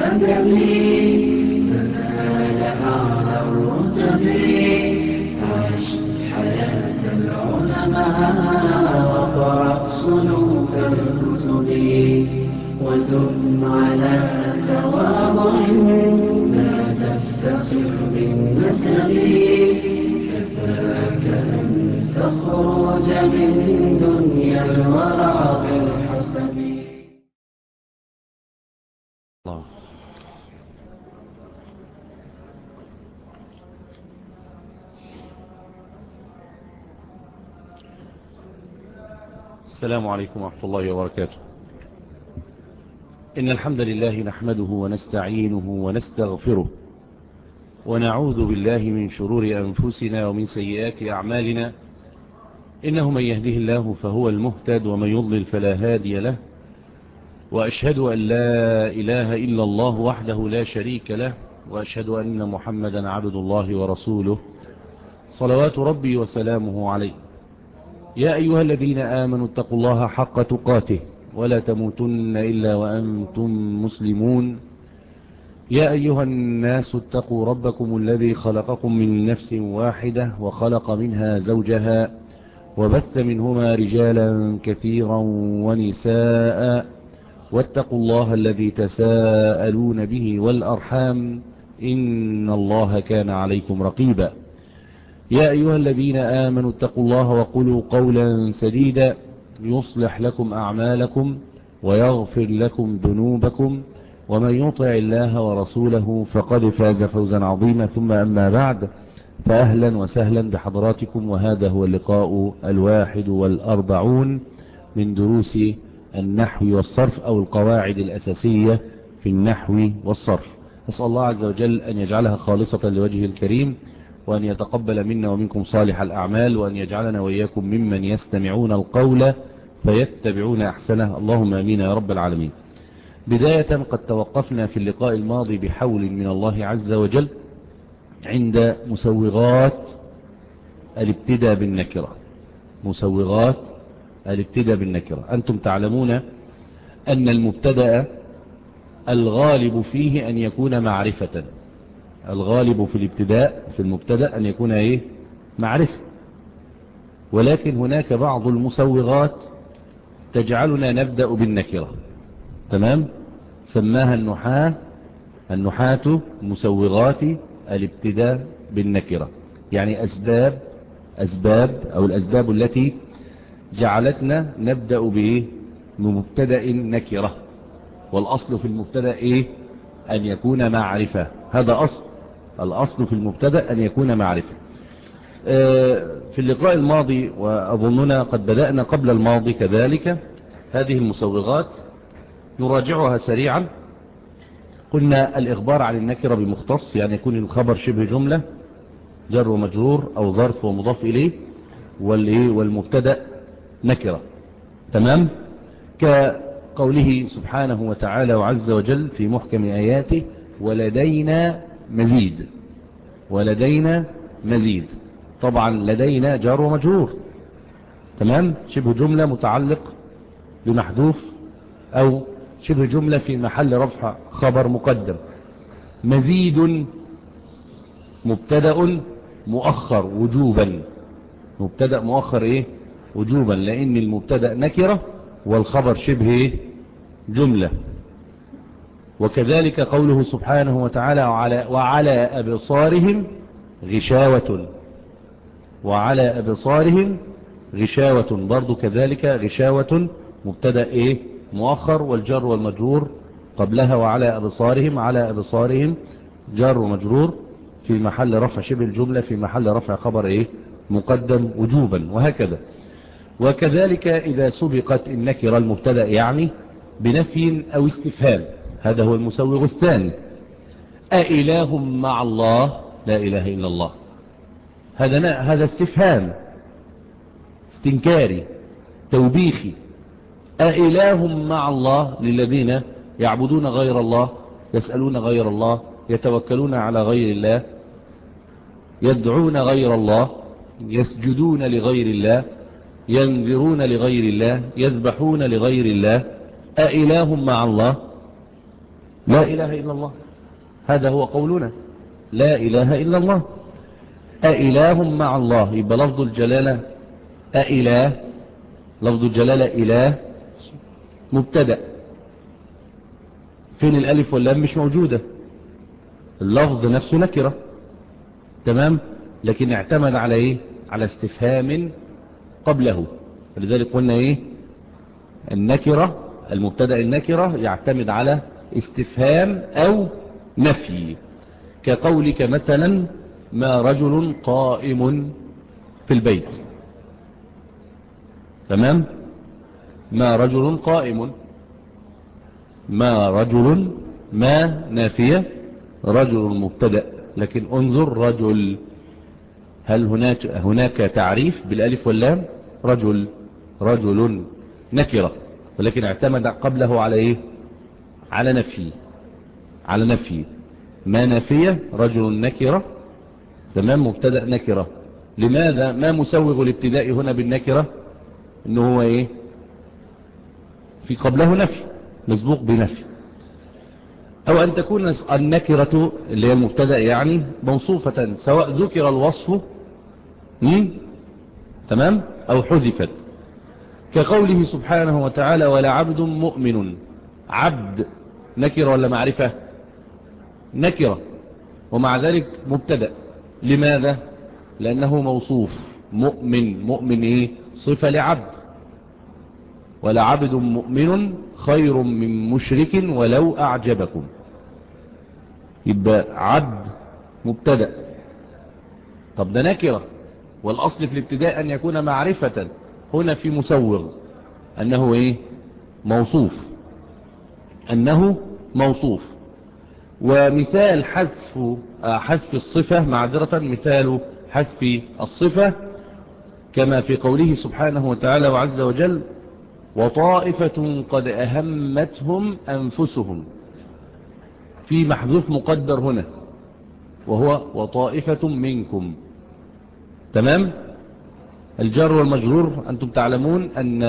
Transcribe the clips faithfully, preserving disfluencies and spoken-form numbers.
الأدب فنال أعلى الرتب عش حياة العلماء وقرأ صنوف الكتب وثم على تواضع لا تفتخر بالنسب كفاك أن تخرج من دنيا الورع بالحسب. الله. السلام عليكم ورحمة الله وبركاته. إن الحمد لله نحمده ونستعينه ونستغفره ونعوذ بالله من شرور أنفسنا ومن سيئات أعمالنا، إنه من يهده الله فهو المهتد ومن يضلل فلا هادي له، وأشهد أن لا إله إلا الله وحده لا شريك له، وأشهد أن محمدا عبد الله ورسوله صلوات ربي وسلامه عليه. يا أيها الذين آمنوا اتقوا الله حق تقاته ولا تموتن إلا وأنتم مسلمون. يا أيها الناس اتقوا ربكم الذي خلقكم من نفس واحدة وخلق منها زوجها وبث منهما رجالا كثيرا ونساء، واتقوا الله الذي تساءلون به والأرحام إن الله كان عليكم رقيبا. يا أيها الذين آمنوا اتقوا الله وقولوا قولا سديدا يصلح لكم أعمالكم ويغفر لكم ذنوبكم، ومن يطع الله ورسوله فقد فاز فوزا عظيما. ثم أما بعد، فأهلا وسهلا بحضراتكم، وهذا هو اللقاء الواحد والأربعون من دروس النحو والصرف أو القواعد الأساسية في النحو والصرف. أسأل الله عز وجل أن يجعلها خالصة لوجهه الكريم، وأن يتقبل منا ومنكم صالح الأعمال، وأن يجعلنا وإياكم ممن يستمعون القول فيتبعون أحسنه، اللهم آمين يا رب العالمين. بداية، قد توقفنا في اللقاء الماضي بحول من الله عز وجل عند مسوغات الابتداء بالنكرة. مسوغات الابتداء بالنكرة. أنتم تعلمون أن المبتدأ الغالب فيه أن يكون معرفة. الغالب في الابتداء في المبتدأ أن يكون إيه؟ معرفة. ولكن هناك بعض المسوغات تجعلنا نبدأ بالنكرة. تمام؟ سماها النحاة النحاة مسوغات الابتداء بالنكرة، يعني أسباب أسباب أو الأسباب التي جعلتنا نبدأ بإيه؟ بمبتدأ نكرة. والأصل في المبتدأ إيه؟ أن يكون معرفة. هذا أصل الأصل في المبتدأ أن يكون معرفة. في اللقاء الماضي وأظننا قد بدأنا قبل الماضي كذلك هذه المسوغات نراجعها سريعا. قلنا الإخبار عن النكرة بمختص، يعني يكون الخبر شبه جملة جر ومجرور أو ظرف ومضاف إليه، والمبتدأ نكرة. تمام؟ كقوله سبحانه وتعالى وعز وجل في محكم آياته ولدينا مزيد. ولدينا مزيد. طبعا لدينا جار ومجرور. تمام؟ شبه جملة متعلق بمحذوف أو شبه جملة في محل رفع خبر مقدم. مزيد مبتدأ مؤخر وجوبا. مبتدأ مؤخر إيه؟ وجوبا، لأن المبتدأ نكرة والخبر شبه جملة. وكذلك قوله سبحانه وتعالى وعلى, وعلى أبصارهم غشاوة. وعلى أبصارهم غشاوة، برضو كذلك غشاوة مبتدأ إيه؟ مؤخر، والجر والمجرور قبلها وعلى أبصارهم. على أبصارهم جر ومجرور في محل رفع شبه الجملة في محل رفع خبر إيه؟ مقدم وجوبا، وهكذا. وكذلك إذا سبقت النكرة المبتدأ يعني بنفي أو استفهام، هذا هو المسوغ الثاني. أإله مع الله؟ لا إله إلا الله. هذا هذا استفهام استنكاري توبيخي. أإله مع الله للذين يعبدون غير الله، يسألون غير الله، يتوكلون على غير الله، يدعون غير الله، يسجدون لغير الله، ينذرون لغير الله، يذبحون لغير الله. أإله مع الله؟ لا إله إلا الله، هذا هو قولنا، لا إله إلا الله. أإله مع الله، يبقى لفظ الجلالة أإله، لفظ الجلالة إله مبتدأ، فين الألف واللام؟ مش موجودة، اللفظ نفسه نكرة، تمام، لكن اعتمد على إيه؟ على استفهام قبله، ولذلك قلنا إيه؟ النكرة، المبتدأ النكرة يعتمد على استفهام أو نفي، كقولك مثلا ما رجل قائم في البيت، تمام، ما رجل قائم، ما رجل، ما نافية، رجل مبتدأ، لكن انظر رجل، هل هناك هناك تعريف بالالف واللام؟ رجل، رجل نكرة، ولكن اعتمد قبله على ايه؟ على نفي، على نفي، ما نافية، رجل نكرة، تمام، مبتدأ نكرة. لماذا؟ ما مسوغ الابتداء هنا بالنكرة؟ انه هو ايه؟ في قبله نفي، مسبوق بنفي، او ان تكون النكرة اللي هي المبتدأ يعني موصوفة، سواء ذكر الوصف مم؟ تمام، او حذفت، كقوله سبحانه وتعالى ولعبد مؤمن، عبد نكرة ولا معرفة؟ نكرة، ومع ذلك مبتدأ. لماذا؟ لأنه موصوف، مؤمن، مؤمن ايه؟ صفة لعبد، ولعبد مؤمن خير من مشرك ولو أعجبكم، يبقى عبد مبتدأ، طب ده نكرة، والأصل في الابتداء أن يكون معرفة، هنا في مسوغ أنه إيه؟ موصوف، أنه موصوف. ومثال حذف حذف الصفة، معذرة، مثال حذف الصفة كما في قوله سبحانه وتعالى وعز وجل وطائفة قد أهمتهم أنفسهم، في محذوف مقدر هنا وهو وطائفة منكم، تمام. الجر والمجرور أنتم تعلمون أن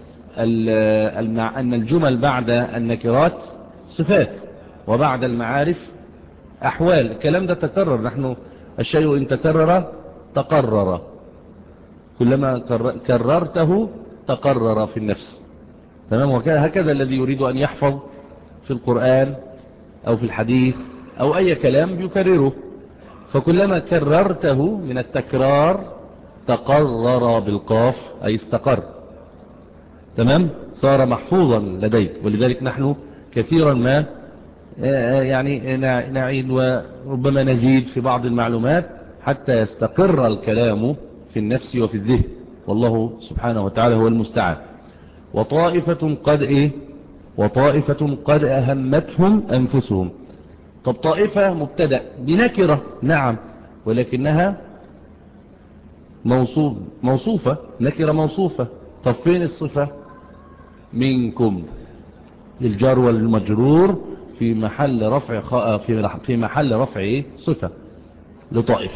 أن الجمل بعد النكرات صفات، وبعد المعارف أحوال، الكلام ده تكرر، نحن الشيء إن تكرر تقرر، كلما كررته تقرر في النفس، تمام. وهكذا الذي يريد أن يحفظ في القرآن أو في الحديث أو أي كلام يكرره، فكلما كررته من التكرار تقرر بالقاف أي استقر، تمام، صار محفوظا لديك. ولذلك نحن كثيرا ما يعني نعيد وربما نزيد في بعض المعلومات حتى يستقر الكلام في النفس وفي الذهن، والله سبحانه وتعالى هو المستعان. وطائفة قد إيه؟ وطائفة قد أهمتهم أنفسهم، طب طائفة مبتدأ دي نكرة، نعم، ولكنها موصوف، موصوفة، نكرة موصوفة، طب فين الصفة؟ منكم، الجار والمجرور في محل رفع خ... في في محل رفع إيه؟ صفة لطائفة.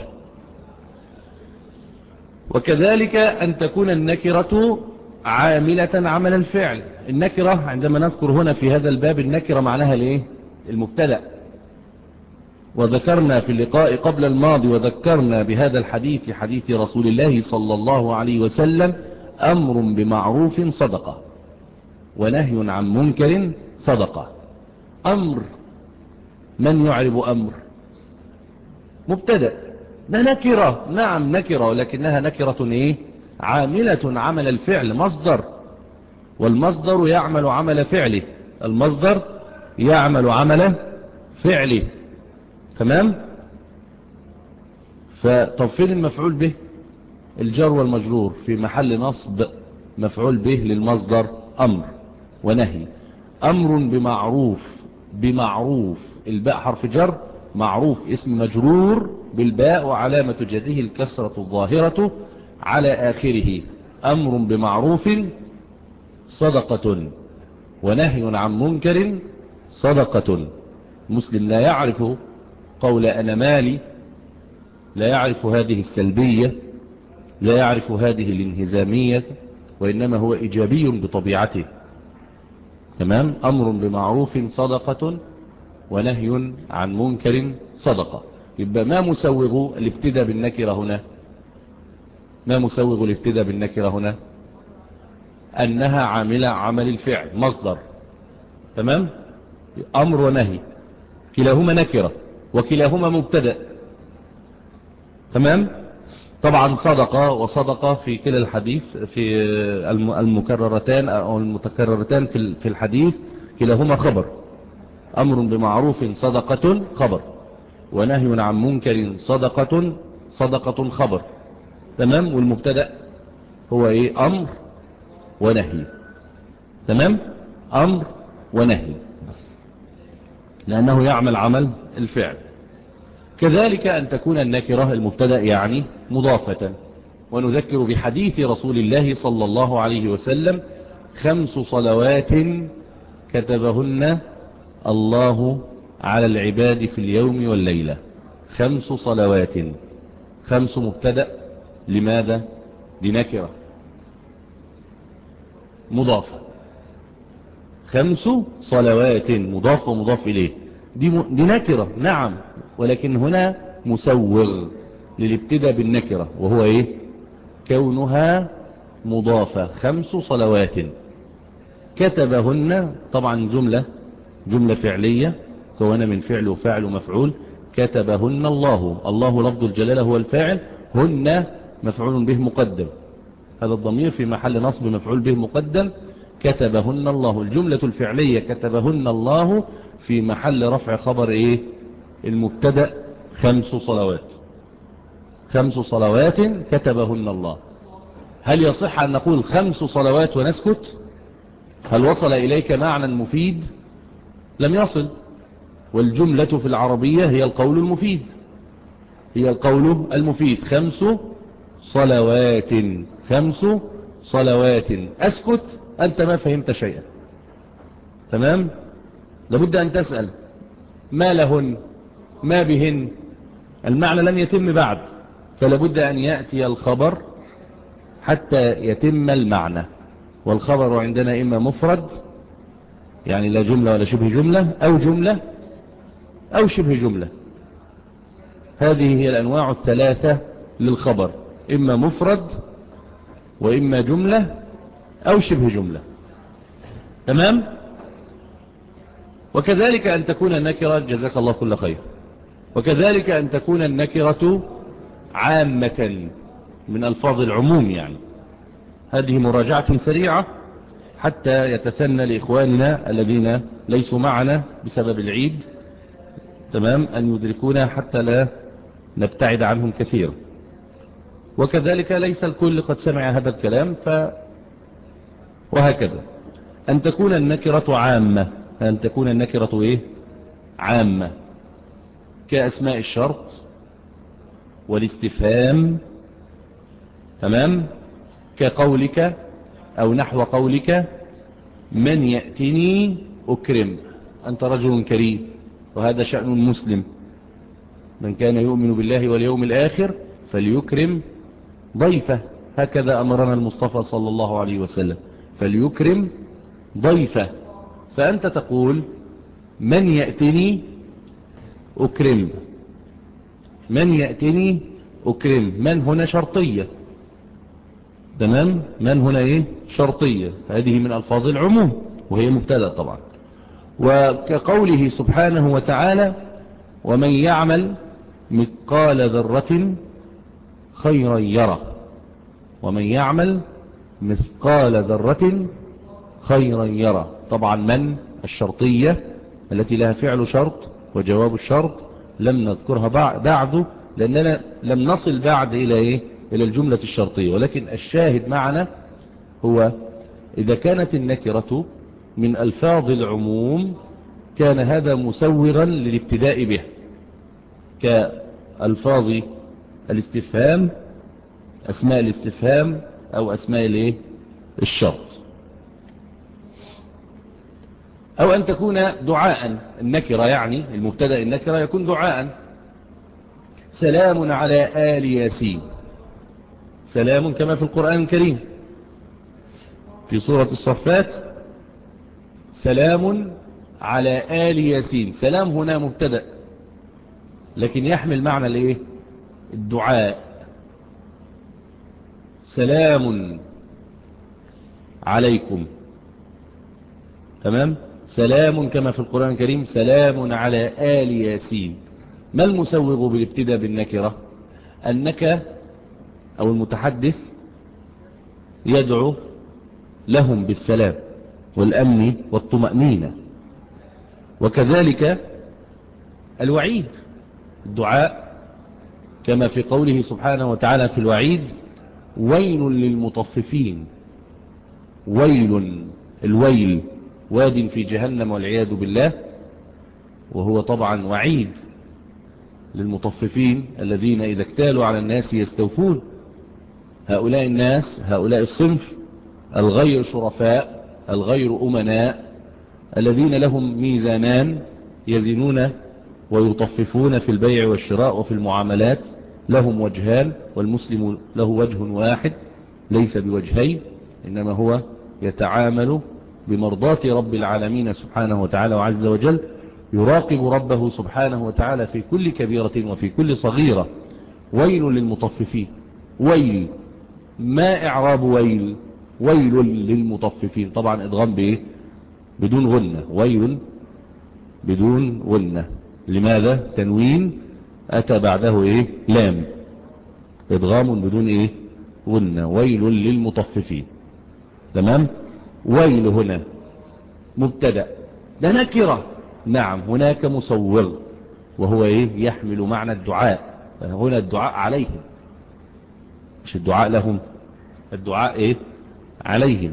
وكذلك أن تكون النكرة عاملة عمل الفعل، النكرة عندما نذكر هنا في هذا الباب النكرة معناها الايه؟ المبتدأ، وذكرنا في اللقاء قبل الماضي وذكرنا بهذا الحديث، حديث رسول الله صلى الله عليه وسلم أمر بمعروف صدقة ونهي عن منكر صدقة. أمر، من يعرب أمر؟ مبتدأ، ده نكرة، نعم نكرة، ولكنها نكرة ايه؟ عاملة عمل الفعل، مصدر، والمصدر يعمل عمل فعله، المصدر يعمل عمل فعله، تمام. فطب فين المفعول به؟ الجر والمجرور في محل نصب مفعول به للمصدر أمر ونهي. أمر بمعروف، بمعروف، الباء حرف جر، معروف اسم مجرور بالباء وعلامة جره الكسرة الظاهرة على آخره. أمر بمعروف صدقة ونهي عن منكر صدقة. مسلم لا يعرف قول أنا مالي، لا يعرف هذه السلبية، لا يعرف هذه الانهزامية، وإنما هو إيجابي بطبيعته، تمام. أمر بمعروف صدقة ونهي عن منكر صدقة. يبقى ما مسوغ الابتداء بالنكرة هنا؟ ما مسوغ الابتداء بالنكرة هنا؟ أنها عاملة عمل الفعل، مصدر. تمام؟ أمر ونهي كلاهما نكرة وكلاهما مبتدأ. تمام؟ طبعا صدقة وصدقة في كلا الحديث في المكررتان أو المتكررتان في الحديث كلاهما خبر. أمر بمعروف صدقة خبر، ونهي عن منكر صدقة صدقة خبر. تمام؟ والمبتدأ هو إيه؟ أمر ونهي. تمام؟ أمر ونهي، لأنه يعمل عمل الفعل. كذلك أن تكون النكرة المبتدأ يعني مضافة. ونذكر بحديث رسول الله صلى الله عليه وسلم: خمس صلوات كتبهن الله على العباد في اليوم والليلة. خمس صلوات، خمس مبتدأ، لماذا؟ دي نكرة مضافة. خمس صلوات مضاف ومضاف إليه، دي, م... دي نكرة نعم، ولكن هنا مسوغ للابتداء بالنكرة، وهو إيه؟ كونها مضافة. خمس صلوات كتبهن، طبعا جملة جملة فعلية كونها من فعل وفاعل ومفعول. كتبهن الله، الله لفظ الجلالة هو الفاعل، هن مفعول به مقدم، هذا الضمير في محل نصب مفعول به مقدم. كتبهن الله، الجملة الفعلية كتبهن الله في محل رفع خبر ايه؟ المبتدأ خمس صلوات. خمس صلوات كتبهن الله. هل يصح أن نقول خمس صلوات ونسكت؟ هل وصل إليك معنى مفيد؟ لم يصل. والجملة في العربية هي القول المفيد، هي القول المفيد. خمس صلوات، خمس صلوات. أسكت؟ أنت ما فهمت شيئا. تمام؟ لابد أن تسأل ما لهن، ما بهن، المعنى لم يتم بعد، فلابد أن يأتي الخبر حتى يتم المعنى. والخبر عندنا إما مفرد يعني لا جملة ولا شبه جملة، أو جملة أو شبه جملة. هذه هي الأنواع الثلاثة للخبر: إما مفرد وإما جملة أو شبه جملة. تمام؟ وكذلك أن تكون النكرة، جزاك الله كل خير، وكذلك أن تكون النكرة عامة من ألفاظ العموم. يعني هذه مراجعة سريعة حتى يتثنى لإخواننا الذين ليسوا معنا بسبب العيد، تمام، أن يدركونا حتى لا نبتعد عنهم كثيرا. وكذلك ليس الكل قد سمع هذا الكلام، ف وهكذا. أن تكون النكرة عامة، أن تكون النكرة إيه؟ عامة، كأسماء الشرط والاستفهام. تمام؟ كقولك أو نحو قولك: من يأتني أكرم، أنت رجل كريم، وهذا شأن المسلم، من كان يؤمن بالله واليوم الآخر فليكرم ضيفه، هكذا أمرنا المصطفى صلى الله عليه وسلم، فليكرم ضيفه. فأنت تقول: من يأتني أكرم، من يأتني أكرم. من هنا شرطية. تمام؟ من هنا إيه؟ شرطية، هذه من ألفاظ العموم وهي مبتدأ طبعا. وكقوله سبحانه وتعالى: ومن يعمل مثقال ذرة خيرا يره، ومن يعمل مثقال ذرة خيرا يره. طبعا من الشرطية التي لها فعل شرط وجواب الشرط لم نذكرها بعد، لأننا لم نصل بعد إلى إيه؟ إلى الجملة الشرطية. ولكن الشاهد معنا هو إذا كانت النكرة من ألفاظ العموم كان هذا مسوغا للابتداء به، كألفاظ الاستفهام، أسماء الاستفهام أو أسماء الايه؟ الشرط. أو أن تكون دعاء. النكرة يعني المبتدأ النكرة يكون دعاء: سلام على آل ياسين. سلام كما في القرآن الكريم في سورة الصفات: سلام على آل ياسين. سلام هنا مبتدأ لكن يحمل معنى الايه؟ الدعاء. سلام عليكم. تمام. سلام كما في القرآن الكريم سلام على آل ياسين. ما المسوغ بالابتداء بالنكرة؟ أنك أو المتحدث يدعو لهم بالسلام والأمن والطمأنينة. وكذلك الوعيد، الدعاء كما في قوله سبحانه وتعالى في الوعيد ويل للمطففين. ويل، الويل واد في جهنم والعياذ بالله، وهو طبعا وعيد للمطففين الذين إذا اكتالوا على الناس يستوفون. هؤلاء الناس، هؤلاء الصنف الغير شرفاء الغير أمناء الذين لهم ميزانان يزنون ويطففون في البيع والشراء وفي المعاملات، لهم وجهان والمسلم له وجه واحد ليس بوجهين، إنما هو يتعامل بمرضاة رب العالمين سبحانه وتعالى وعز وجل، يراقب ربه سبحانه وتعالى في كل كبيرة وفي كل صغيرة. ويل للمطففين. ويل، ما إعراب ويل؟ ويل للمطففين، طبعا إدغام بإيه؟ بدون غنة. ويل بدون غنة. لماذا؟ تنوين أتى بعده إيه؟ لام. إدغام بدون إيه؟ غنة. ويل للمطففين. تمام. ويل هنا مبتدأ، ده نكرة. نعم هناك مسوغ وهو إيه؟ يحمل معنى الدعاء. هنا الدعاء عليهم، مش الدعاء لهم، الدعاء إيه؟ عليهم.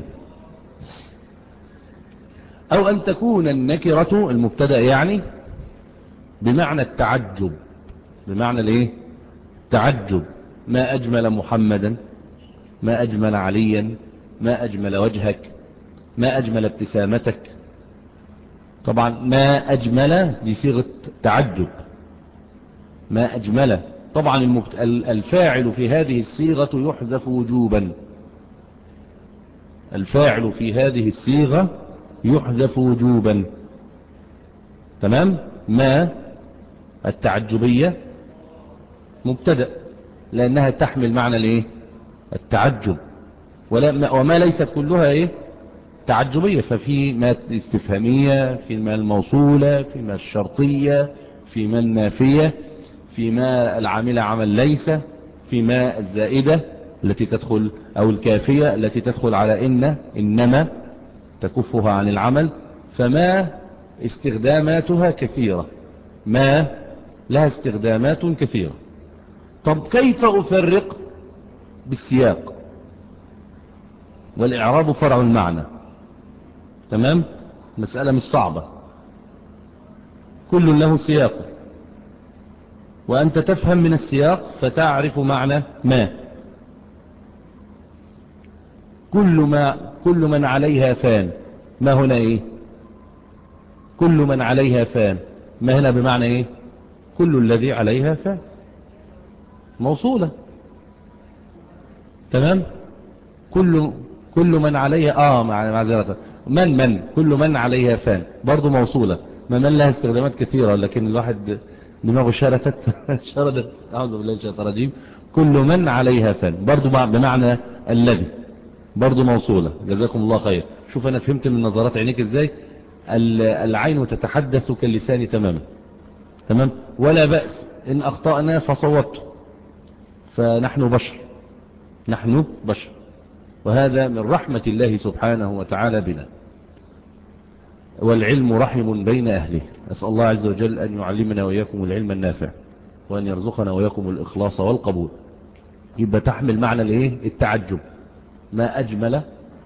أو أن تكون النكرة المبتدأ يعني بمعنى التعجب. بمعنى الإيه؟ التعجب. ما أجمل محمدا، ما أجمل عليا، ما أجمل وجهك، ما أجمل ابتسامتك. طبعا ما أجمل دي صيغة تعجب. ما أجمل، طبعا الفاعل في هذه الصيغة يحذف وجوبا. الفاعل في هذه الصيغة يحذف وجوبا. تمام. ما التعجبية مبتدأ لأنها تحمل معنى الايه؟ التعجب. وما ليست كلها ايه؟ تعجبية. ففي ما استفهامية، في ما الموصولة، في ما الشرطية، في ما النافية، في ما العاملة عمل ليس، في ما الزائدة التي تدخل أو الكافية التي تدخل على إن إنما تكفها عن العمل. فما استخداماتها كثيرة. ما لها استخدامات كثيرة. طب كيف أفرق بالسياق؟ والإعراب فرع المعنى. تمام. مسألة مش صعبة، كل له سياق، وأنت تفهم من السياق فتعرف معنى ما. كل ما كل من عليها فان. ما هنا ايه؟ كل من عليها فان. ما هنا بمعنى ايه؟ كل الذي عليها فان، موصولة. تمام. كل كل من عليها اه معذرة من من كل من عليها فان برضو موصولة. ما من لها استخدامات كثيرة لكن الواحد دماغه شردت شردت اعوذ بالله من الشيطان الرجيم. كل من عليها فان برضو بمعنى الذي، برضو موصولة. جزاكم الله خير. شوف انا فهمت من نظرات عينيك ازاي. العين تتحدث كاللسان تماما. تمام. ولا بأس ان اخطأنا فصوت، فنحن بشر، نحن بشر، وهذا من رحمة الله سبحانه وتعالى بنا. والعلم رحم بين أهله. أسأل الله عز وجل أن يعلمنا وإياكم العلم النافع، وأن يرزقنا وإياكم الإخلاص والقبول. يبقى تحمل معنى الايه؟ التعجب. ما أجمل،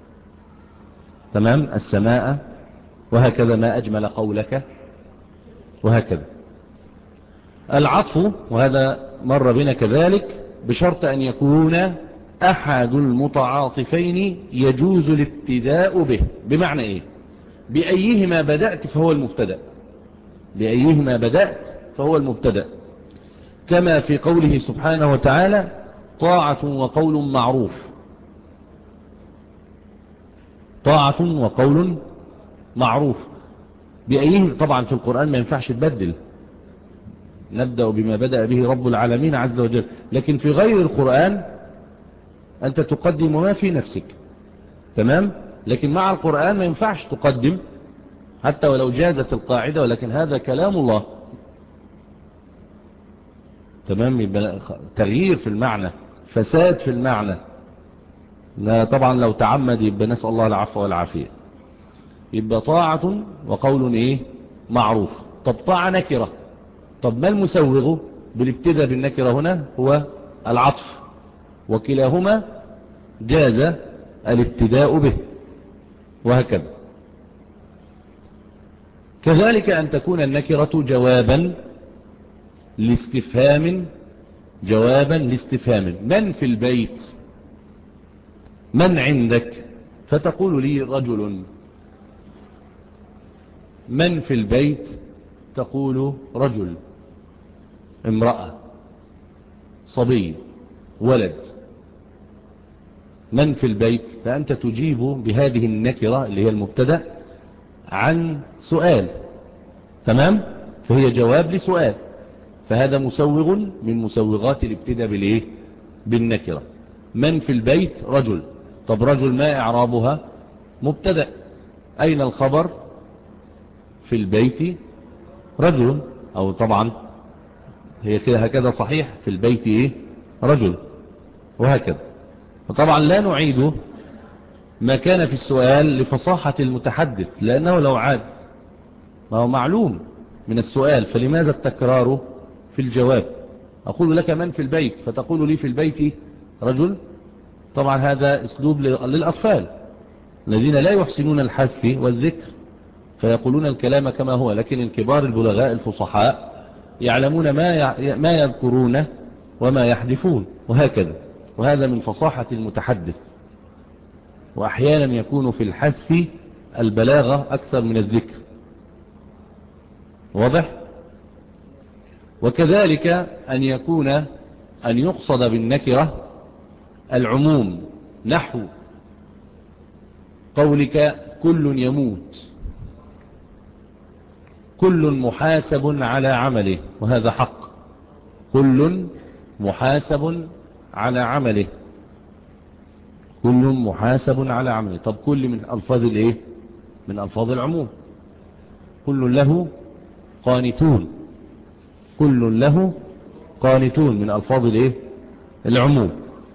تمام، السماء، وهكذا ما أجمل قولك، وهكذا. العطف، وهذا مر بنا كذلك، بشرط أن يكون أحد المتعاطفين يجوز الابتداء به. بمعنى إيه؟ بأيهما بدأت فهو المبتدأ. بأيهما بدأت فهو المبتدأ، كما في قوله سبحانه وتعالى طاعة وقول معروف. طاعة وقول معروف. بأيه طبعا في القرآن ما ينفعش تبدل، نبدأ بما بدأ به رب العالمين عز وجل، لكن في غير القرآن أنت تقدم ما في نفسك، تمام؟ لكن مع القرآن ما ينفعش تقدم حتى ولو جازت القاعدة، ولكن هذا كلام الله، تمام؟ يبقى تغيير في المعنى، فساد في المعنى، لا طبعا لو تعمد يبقى نسأل الله العفو والعافية. يبقى طاعة وقول ايه معروف. طب طاعة نكرة، طب ما المسوغ بالابتداء بالنكرة هنا؟ هو العطف، وكلاهما جاز الابتداء به، وهكذا. كذلك أن تكون النكرة جوابا لاستفهام، جوابا لاستفهام. من في البيت؟ من عندك؟ فتقول لي رجل. من في البيت؟ تقول رجل، امرأة، صبي، ولد. من في البيت؟ فأنت تجيب بهذه النكرة اللي هي المبتدأ عن سؤال، تمام؟ فهي جواب لسؤال، فهذا مسوغ من مسوغات الابتداء بالايه؟ بالنكرة. من في البيت؟ رجل. طب رجل ما إعرابها؟ مبتدأ. أين الخبر؟ في البيت رجل، أو طبعا هي كده هكذا صحيح، في البيت إيه؟ رجل، وهكذا. وطبعا لا نعيد ما كان في السؤال لفصاحة المتحدث، لأنه لو عاد ما هو معلوم من السؤال، فلماذا التكرار في الجواب؟ أقول لك من في البيت، فتقول لي في البيت رجل. طبعا هذا أسلوب للأطفال الذين لا يحسنون الحذف والذكر، فيقولون الكلام كما هو، لكن الكبار البلغاء الفصحاء يعلمون ما ما يذكرون وما يحذفون، وهكذا. وهذا من فصاحة المتحدث، وأحيانا يكون في الحذف البلاغة أكثر من الذكر، واضح؟ وكذلك أن يكون أن يقصد بالنكرة العموم، نحو قولك كل يموت، كل محاسب على عمله، وهذا حق، كل محاسب على عمله، كل محاسب على عمله. طب كل من ألفاظ الايه؟ من ألفاظ العموم. كل له قانتون، كل له قانتون من ألفاظ الايه؟ العموم.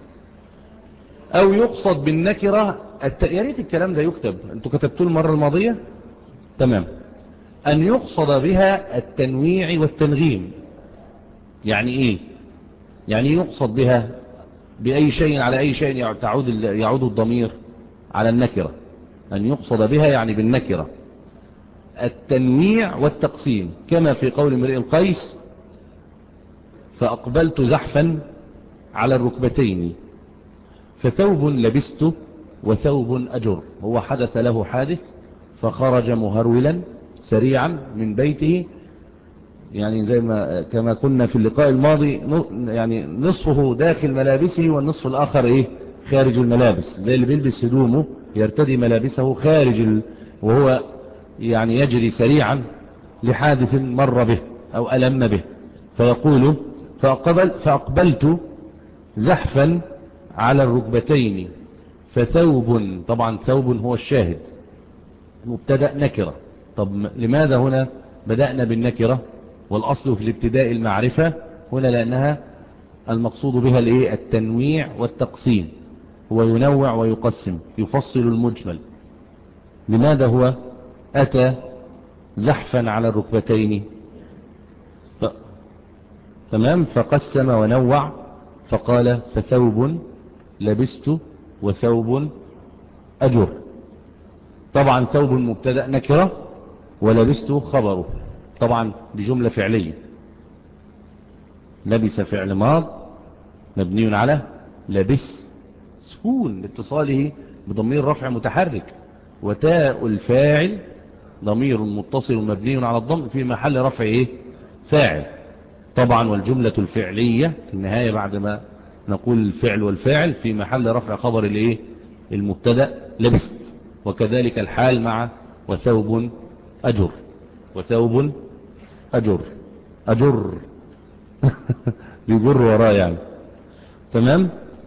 أو يقصد بالنكرة الت... يا ريت الكلام ده يكتب، انتوا كتبتوه المرة الماضية، تمام. أن يقصد بها التنويع والتنغيم. يعني إيه؟ يعني يقصد بها بأي شيء على أي شيء تعود يعود الضمير على النكرة. أن يقصد بها يعني بالنكرة التنويع والتقسيم، كما في قول امرئ القيس فأقبلت زحفا على الركبتين فثوب لبست وثوب أجر. هو حدث له حادث فخرج مهرولا سريعا من بيته، يعني زي ما كما قلنا في اللقاء الماضي، يعني نصفه داخل ملابسه والنصف الآخر إيه؟ خارج الملابس، زي اللي بيلبس هدومه يرتدي ملابسه خارج ال... وهو يعني يجري سريعا لحادث مر به أو ألم به، فيقول فأقبل فأقبلت زحفا على الركبتين فثوب، طبعا ثوب هو الشاهد، مبتدأ نكرة. طب لماذا هنا بدأنا بالنكرة والأصل في الابتداء المعرفة هنا؟ لأنها المقصود بها الايه؟ التنويع والتقسيم، هو ينوع ويقسم، يفصل المجمل. لماذا هو أتى زحفا على الركبتين؟ ف... تمام، فقسم ونوع، فقال فثوب لبست وثوب أجر. طبعا ثوب مبتدأ نكرة ولبست خبره، طبعا بجملة فعلية. لبس فعل ماض مبني على لبس سكون لاتصاله بضمير رفع متحرك، وتاء الفاعل ضمير متصل مبني على الضم في محل رفع ايه؟ فاعل. طبعا والجملة الفعلية في النهاية بعد ما نقول الفعل والفاعل في محل رفع خبر الايه؟ المبتدأ لبست. وكذلك الحال مع وثوب أجر. وثوب أجر أجر بيجر وراه يعني. تمام.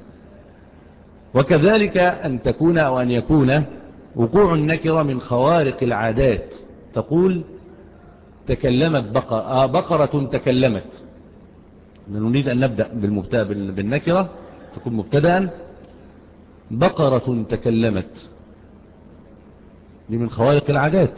وكذلك أن تكون أو أن يكون وقوع النكرة من خوارق العادات. تقول تكلمت بقرة, آه بقرة تكلمت. نريد أن نبدأ بالمبتدأ بالنكرة تكون مبتدأ. بقرة تكلمت دي من خوارق العادات،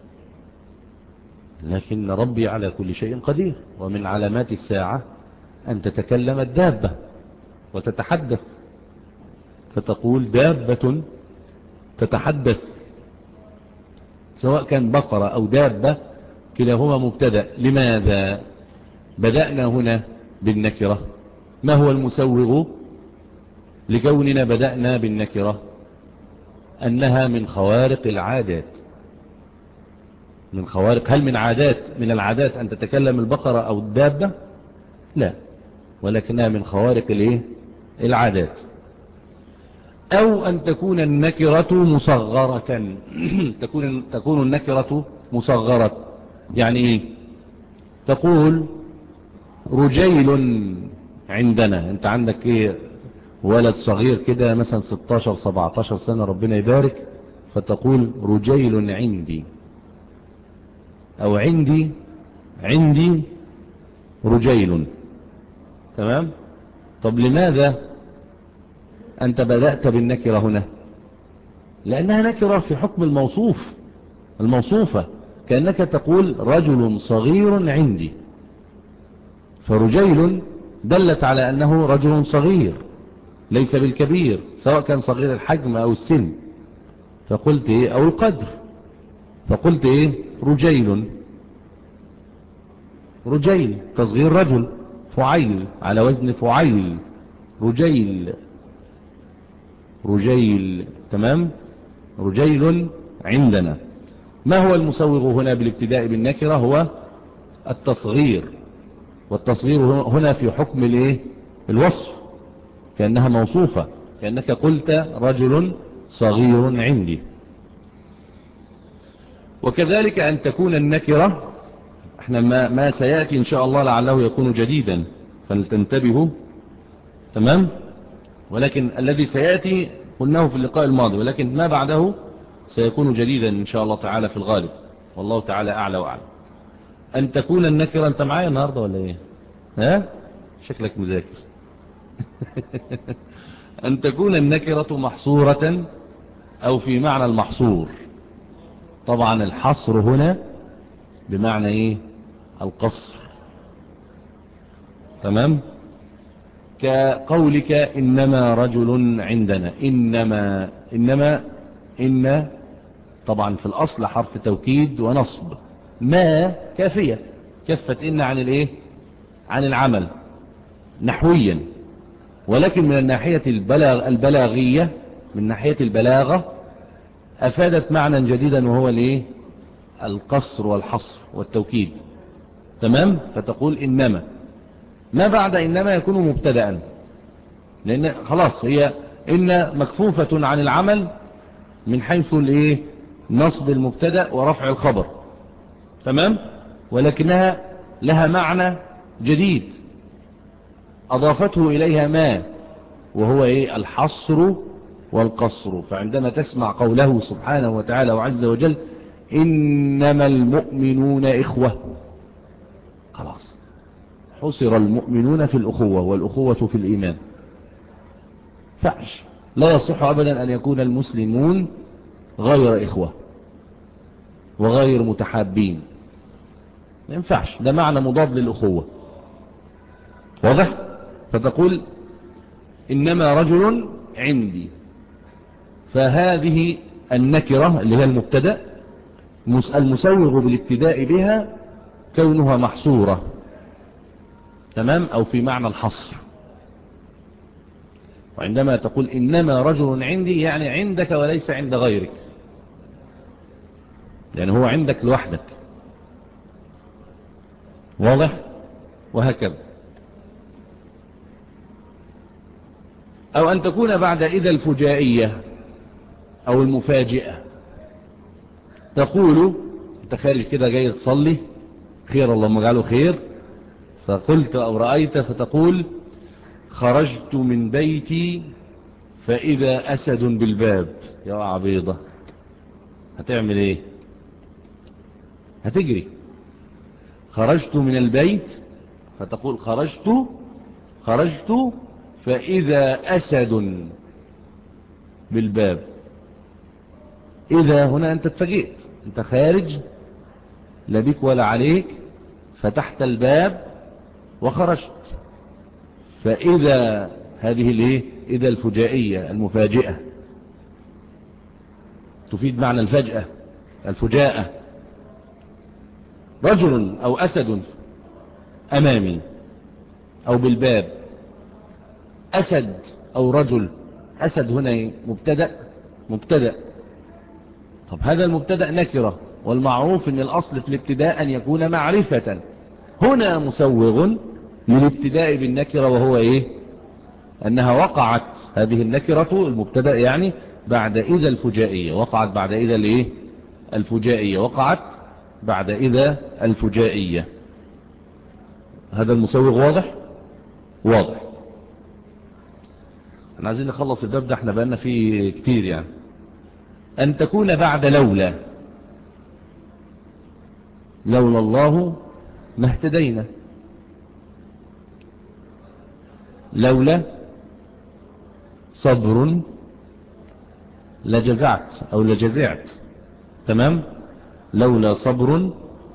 لكن ربي على كل شيء قدير. ومن علامات الساعة أن تتكلم الدابة وتتحدث، فتقول دابة تتحدث، سواء كان بقرة أو دابة كلاهما مبتدأ. لماذا بدأنا هنا بالنكرة؟ ما هو المسوغ لكوننا بدأنا بالنكرة؟ أنها من خوارق العادات. من خوارق. هل من عادات من العادات أن تتكلم البقرة أو الدابة؟ لا، ولكنها من خوارق الايه العادات. أو أن تكون النكرة مصغرة تكون تكون النكرة مصغرة. يعني إيه؟ تقول رجيل عندنا. أنت عندك إيه؟ ولد صغير كده مثلا ستاشر سبعتاشر سنة ربنا يبارك، فتقول رجيل عندي، أو عندي عندي رجيل. تمام. طب لماذا أنت بدأت بالنكرة هنا؟ لأنها نكرة في حكم الموصوف الموصوفة، كأنك تقول رجل صغير عندي، فرجيل دلت على أنه رجل صغير ليس بالكبير، سواء كان صغير الحجم أو السن، فقلت إيه؟ أو القدر، فقلت إيه؟ رجيل. رجيل تصغير رجل، فعيل على وزن فعيل، رجيل رجيل. تمام. رجيل عندنا. ما هو المسوغ هنا بالابتداء بالنكرة؟ هو التصغير، والتصغير هنا في حكم الايه الوصف، كأنها موصوفة، كأنك قلت رجل صغير عندي. وكذلك أن تكون النكرة، احنا ما, ما سيأتي إن شاء الله لعله يكون جديدا فلتنتبهوا. تمام. ولكن الذي سيأتي قلناه في اللقاء الماضي، ولكن ما بعده سيكون جديدا إن شاء الله تعالى في الغالب، والله تعالى أعلى وأعلم. أن تكون النكرة. أنت معايا النهاردة ولا إيه؟ ها؟ شكلك مذاكر. أن تكون النكرة محصورة أو في معنى المحصور. طبعا الحصر هنا بمعنى إيه؟ القصر. تمام. كقولك إنما رجل عندنا. إنما إنما إن طبعا في الأصل حرف توكيد ونصب. ما كافية، كفت إن عن الإيه؟ عن العمل نحويا. ولكن من الناحية البلاغ البلاغية من ناحية البلاغة أفادت معنى جديدا، وهو الإيه؟ القصر والحصر والتوكيد. تمام. فتقول إنما. ما بعد إنما يكون مبتدأ، لأن خلاص هي إن مكفوفة عن العمل من حيث الإيه؟ نصب المبتدأ ورفع الخبر. تمام. ولكنها لها معنى جديد أضافته إليها ما، وهو إيه؟ الحصر والقصر. فعندما تسمع قوله سبحانه وتعالى وعز وجل إنما المؤمنون إخوة، خلاص حصر المؤمنون في الأخوة، والأخوة في الإيمان. فعش لا يصح أبدا أن يكون المسلمون غير إخوة وغير متحابين، ما ينفعش، ده معنى مضاد للأخوة. واضح؟ فتقول إنما رجل عندي، فهذه النكرة اللي هي المبتدأ المسوغ بالابتداء بها كونها محصورة. تمام. أو في معنى الحصر. وعندما تقول إنما رجل عندي يعني عندك وليس عند غيرك، يعني هو عندك لوحدك. واضح؟ وهكذا. أو أن تكون بعد إذا الفجائية أو المفاجئة. تقول انت خارج كده جاي تصلي، خير اللهم اجعله خير، فقلت أو رأيت فتقول خرجت من بيتي فإذا أسد بالباب. يا عبيضة، هتعمل ايه؟ هتجري. خرجت من البيت فتقول خرجت خرجت فإذا أسد بالباب. إذا هنا أنت اتفاجئت، أنت خارج لا بيك ولا عليك، فتحت الباب وخرجت، فإذا هذه الايه؟ إذا الفجائية المفاجئة تفيد معنى الفجأة، الفجاءة. رجل أو أسد أمامي أو بالباب. أسد أو رجل، أسد هنا مبتدأ مبتدأ. طب هذا المبتدأ نكرة، والمعروف أن الأصل في الابتداء أن يكون معرفة. هنا مسوغ للابتداء بالنكرة، وهو إيه؟ أنها وقعت هذه النكرة المبتدأ يعني بعد إذا الفجائية، وقعت بعد إذا الإيه؟ الفجائية، وقعت بعد إذا الفجائية. هذا المسوغ واضح؟ واضح. احنا عايزين نخلص الباب ده، احنا بقالنا فيه كتير يعني. أن تكون بعد لولا. لولا الله ما اهتدينا. لولا صبر لجزعت أو لجزعت. تمام. لولا صبر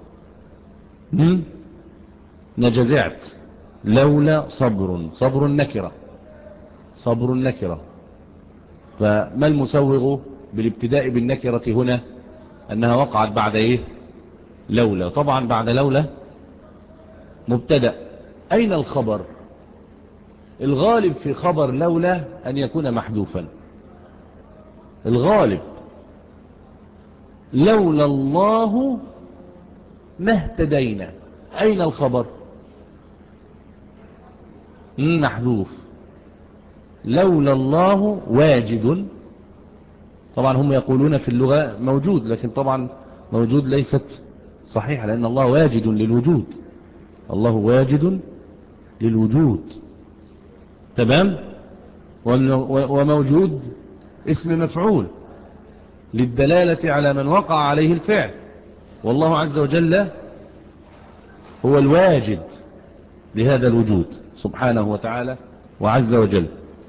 لجزعت. لولا صبر، صبر النكرة، صبر النكرة. فما المسوغ بالابتداء بالنكرة هنا؟ أنها وقعت بعد إيه؟ لولا. طبعا بعد لولا مبتدأ. أين الخبر؟ الغالب في خبر لولا أن يكون محذوفا. الغالب لولا الله ما اهتدينا. أين الخبر؟ محذوف. لولا الله واجد. طبعا هم يقولون في اللغة موجود، لكن طبعا موجود ليست صحيحة، لأن الله واجد للوجود. الله واجد للوجود. تمام. وموجود اسم مفعول للدلالة على من وقع عليه الفعل، والله عز وجل هو الواجد لهذا الوجود سبحانه وتعالى وعز وجل.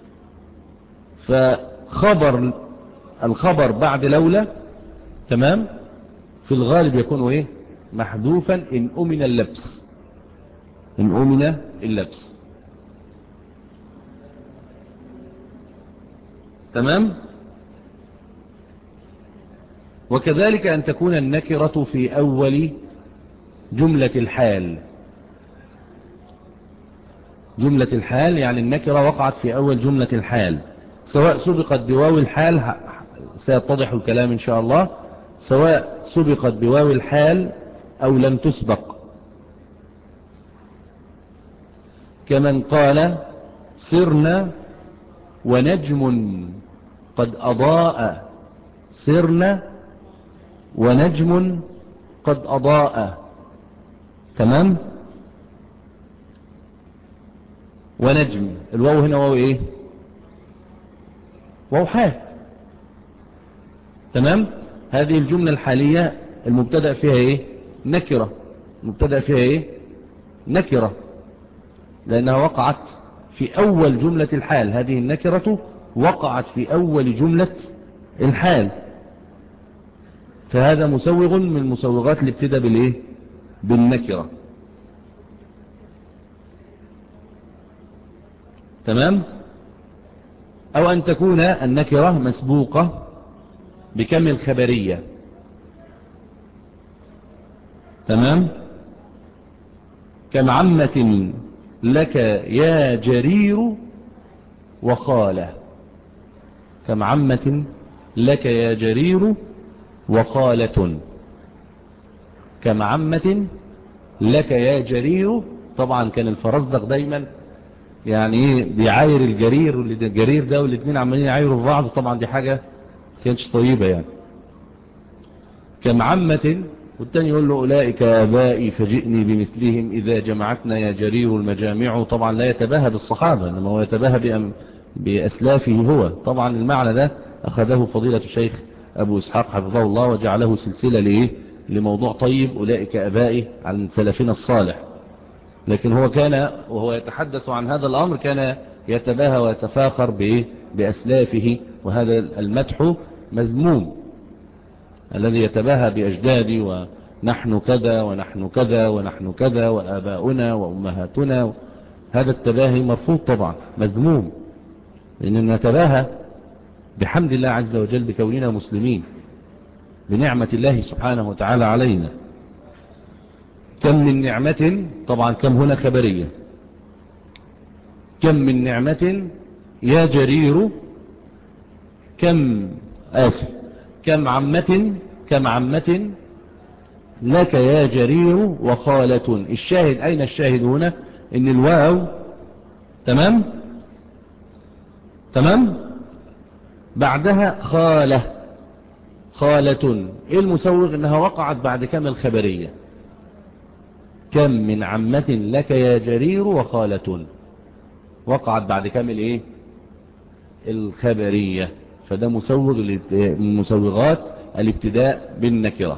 فخبر الخبر بعد لولا تمام في الغالب يكون ايه؟ محذوفا إن أمن اللبس. إن أمن اللبس. تمام. وكذلك أن تكون النكرة في أول جملة الحال. جملة الحال يعني النكرة وقعت في أول جملة الحال، سواء سبقت بواو الحال، سيتضح الكلام إن شاء الله، سواء سبقت بواو الحال أو لم تسبق. كمن قال سرنا ونجم قد أضاء. سرنا ونجم قد أضاء. تمام. ونجم، الواو هنا واو ايه؟ واو حال. تمام. هذه الجملة الحالية المبتدأ فيها ايه؟ نكرة. المبتدأ فيها ايه؟ نكرة، لأنها وقعت في أول جملة الحال. هذه النكرة وقعت في أول جملة الحال، فهذا مسوغ من مسوغات الابتداء بالايه؟ بالنكرة. تمام. أو أن تكون النكرة مسبوقة بكم الخبرية. تمام. كم عمة لك يا جرير وخالة. كم عمة لك يا جرير وخالة. كم عمة لك يا جرير. طبعا كان الفرزدق دايما يعني ايه بيعاير الجرير، والجرير ده والاثنين عمالين يعايروا في بعض، طبعا دي حاجة كانتش طيبة يعني. كم عمة والتاني يقول له أولئك آبائي فجئني بمثلهم إذا جمعتنا يا جرير المجامع. طبعا لا يتباهى بالصحابة، إنما هو يتباهى بأسلافه هو. طبعا المعنى ده أخذه فضيلة الشيخ أبو إسحاق حفظه الله وجعله سلسلة ليه لموضوع طيب أولئك آبائي عن سلفنا الصالح. لكن هو كان وهو يتحدث عن هذا الأمر كان يتباهى ويتفاخر بأسلافه، وهذا المدح مذموم. الذي يتباهى بأجدادي ونحن كذا ونحن كذا ونحن كذا وآباؤنا وأمهاتنا، هذا التباهي مرفوض طبعا، مذموم. لأننا نتباهى بحمد الله عز وجل بكوننا مسلمين، بنعمة الله سبحانه وتعالى علينا. كم من نعمة، طبعا كم هنا خبرية، كم من نعمة يا جرير، كم آسف كم عمة كم عمة لك يا جرير وخالة. الشاهد أين الشاهد هنا؟ إن الواو تمام تمام بعدها خالة، خالة. إيه المسوغ؟ إنها وقعت بعد كم الخبرية. كم من عمة لك يا جرير وخالة، وقعت بعد كم الإيه الخبرية. فده مسوغ من مسوغات الابتداء بالنكرة.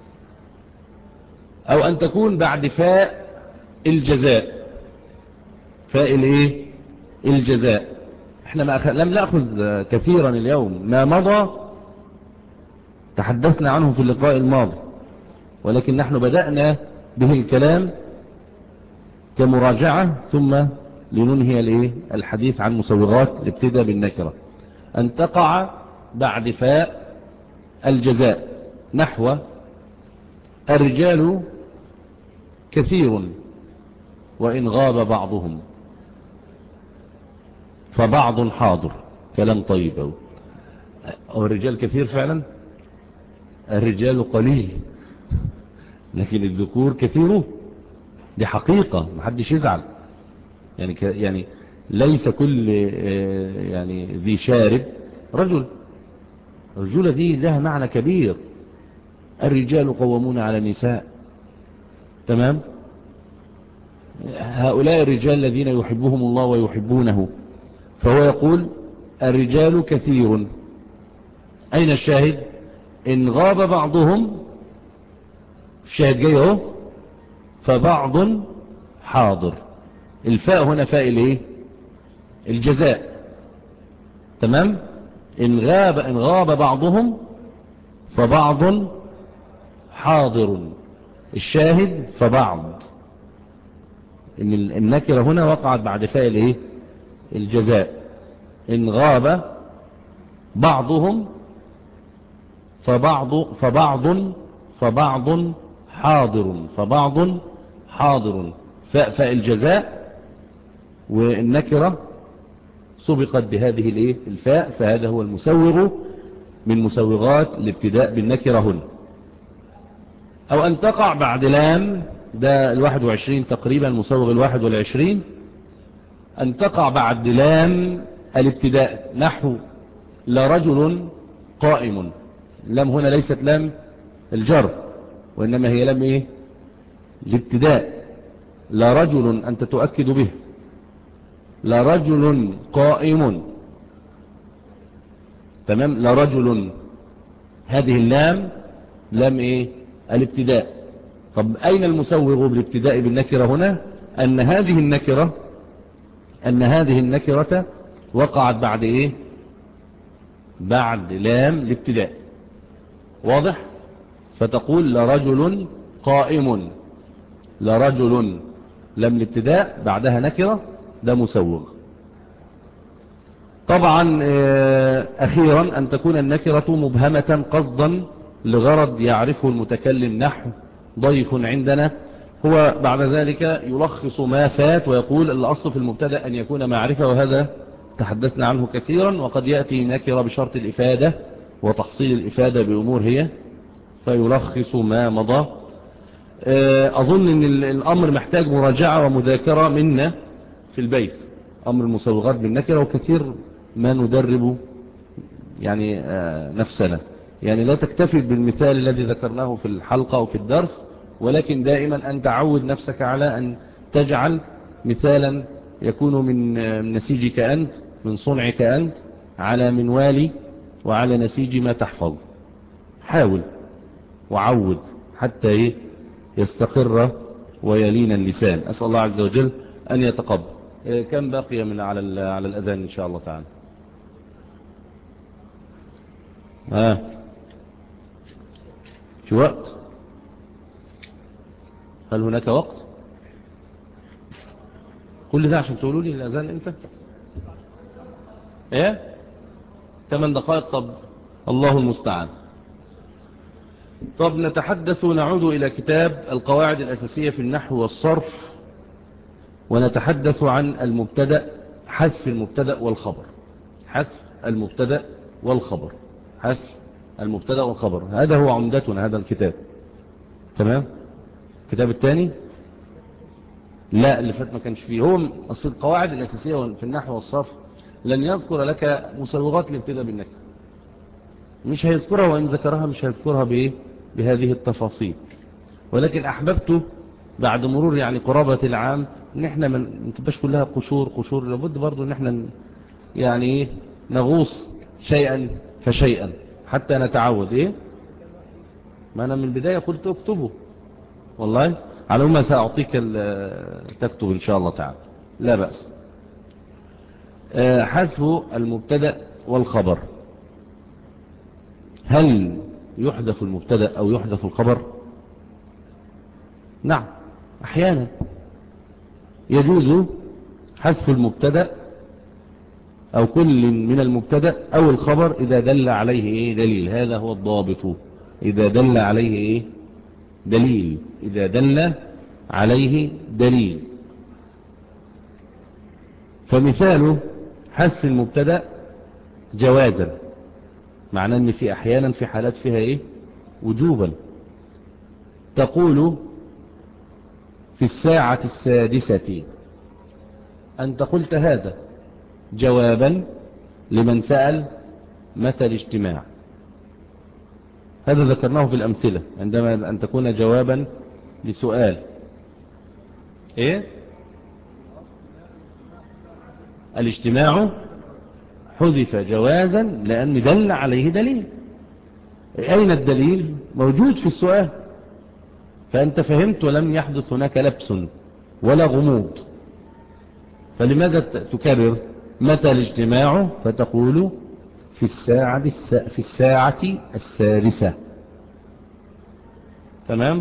أو أن تكون بعد فاء الجزاء، فاء الإيه الجزاء. احنا ما أخ... لم نأخذ كثيرا اليوم، ما مضى تحدثنا عنه في اللقاء الماضي، ولكن نحن بدأنا به الكلام كمراجعة ثم لننهي الايه الحديث عن مسوغات الابتداء بالنكرة. أن تقع بعد فاء الجزاء، نحو الرجال كثير وإن غاب بعضهم فبعض حاضر. كلام طيب. أو, أو الرجال كثير فعلا، الرجال قليل لكن الذكور كثير، دي حقيقة محدش يزعل. يعني ك يعني ليس كل يعني ذي شارب رجل. الرجولة دي لها معنى كبير. الرجال قوامون على النساء، تمام. هؤلاء الرجال الذين يحبهم الله ويحبونه. فهو يقول الرجال كثير. أين الشاهد؟ إن غاب بعضهم، الشاهد جاي اهو، فبعض حاضر. الفاء هنا فاء الايه الجزاء، تمام. إن غاب إن غاب بعضهم فبعض حاضر. الشاهد فبعض، إن النكرة هنا وقعت بعد فاء الايه الجزاء. إن غاب بعضهم فبعض فبعض فبعض حاضر فبعض حاضر. فاء فاء الجزاء، والنكرة سبقت بهذه الايه الفاء، فهذا هو المسوغ من مسوغات الابتداء بالنكرة هنا. أو أن تقع بعد لام، ده الواحد وعشرين تقريبا، مسوغ الواحد والعشرين. أن تقع بعد لام الابتداء، نحو لرجل قائم. لام هنا ليست لام الجر، وإنما هي لام إيه الابتداء. لرجل أنت تؤكد به، لرجل قائم، تمام. لرجل هذه اللام لام إيه الابتداء. طب أين المسوغ بالابتداء بالنكرة هنا؟ أن هذه النكرة أن هذه النكرة وقعت بعد إيه بعد لام الابتداء، واضح. فتقول لرجل قائم، لرجل لام الابتداء بعدها نكرة، ده مسوغ. طبعا أخيرا أن تكون النكرة مبهمة قصدا لغرض يعرفه المتكلم، نحو ضيف عندنا. هو بعد ذلك يلخص ما فات ويقول الأصل في المبتدأ أن يكون معرفة، وهذا تحدثنا عنه كثيرا. وقد يأتي نكرة بشرط الإفادة وتحصيل الإفادة بأمور هي، فيلخص ما مضى. أظن أن الأمر محتاج مراجعة ومذاكرة منا في البيت، أمر المسوغات بالنكرة، وكثير ما ندرب يعني نفسنا. يعني لا تكتفي بالمثال الذي ذكرناه في الحلقة أو في الدرس، ولكن دائما أن تعود نفسك على أن تجعل مثالا يكون من نسيجك أنت، من صنعك أنت، على منوال وعلى نسيج ما تحفظ. حاول وعود حتى يستقر ويلين اللسان. أسأل الله عز وجل أن يتقبل. كم بقي من على على الأذان إن شاء الله تعالى؟ آه. في وقت؟ هل هناك وقت؟ كل ده عشان تقولوا لي الأذان إمتى؟ إيه؟ ثمان دقائق. طب الله المستعان. طب نتحدث ونعود إلى كتاب القواعد الأساسية في النحو والصرف، ونتحدث عن المبتدأ، حذف المبتدأ والخبر. حذف المبتدأ والخبر حذف المبتدأ والخبر هذا هو عمدتنا هذا الكتاب. تمام. الكتاب الثاني لا، اللي فات ما كانش فيه. هو أصل القواعد الأساسية في النحو والصرف لن يذكر لك مسوغات الابتداء بالنكرة، مش هيذكرها، وإن ذكرها مش هيذكرها بإيه؟ بهذه التفاصيل. ولكن أحببت بعد مرور يعني قرابة العام ان احنا ما تبقاش كلها قشور قشور، لابد برضو ان احنا يعني ايه نغوص شيئا فشيئا حتى نتعود. ايه ما انا من البداية قلت اكتبه، والله على ما سأعطيك تكتب ان شاء الله تعالى، لا بأس. حذف المبتدأ والخبر. هل يحذف المبتدأ او يحذف الخبر؟ نعم، احيانا يجوز حذف المبتدأ أو كل من المبتدأ أو الخبر إذا دل عليه إيه دليل. هذا هو الضابط، إذا دل عليه إيه دليل. إذا دل عليه دليل. فمثال حذف المبتدأ جوازا، معناه أن في أحيانا في حالات فيها إيه وجوبا. تقول في الساعة السادسة، أنت قلت هذا جوابا لمن سأل متى الاجتماع. هذا ذكرناه في الأمثلة عندما أن تكون جوابا لسؤال. إيه الاجتماع حذف جوازا لأن دل عليه دليل. أين الدليل؟ موجود في السؤال، فأنت فهمت ولم يحدث هناك لبس ولا غموض. فلماذا تكرر متى الاجتماع؟ فتقول في الساعة في الساعة السادسة. تمام.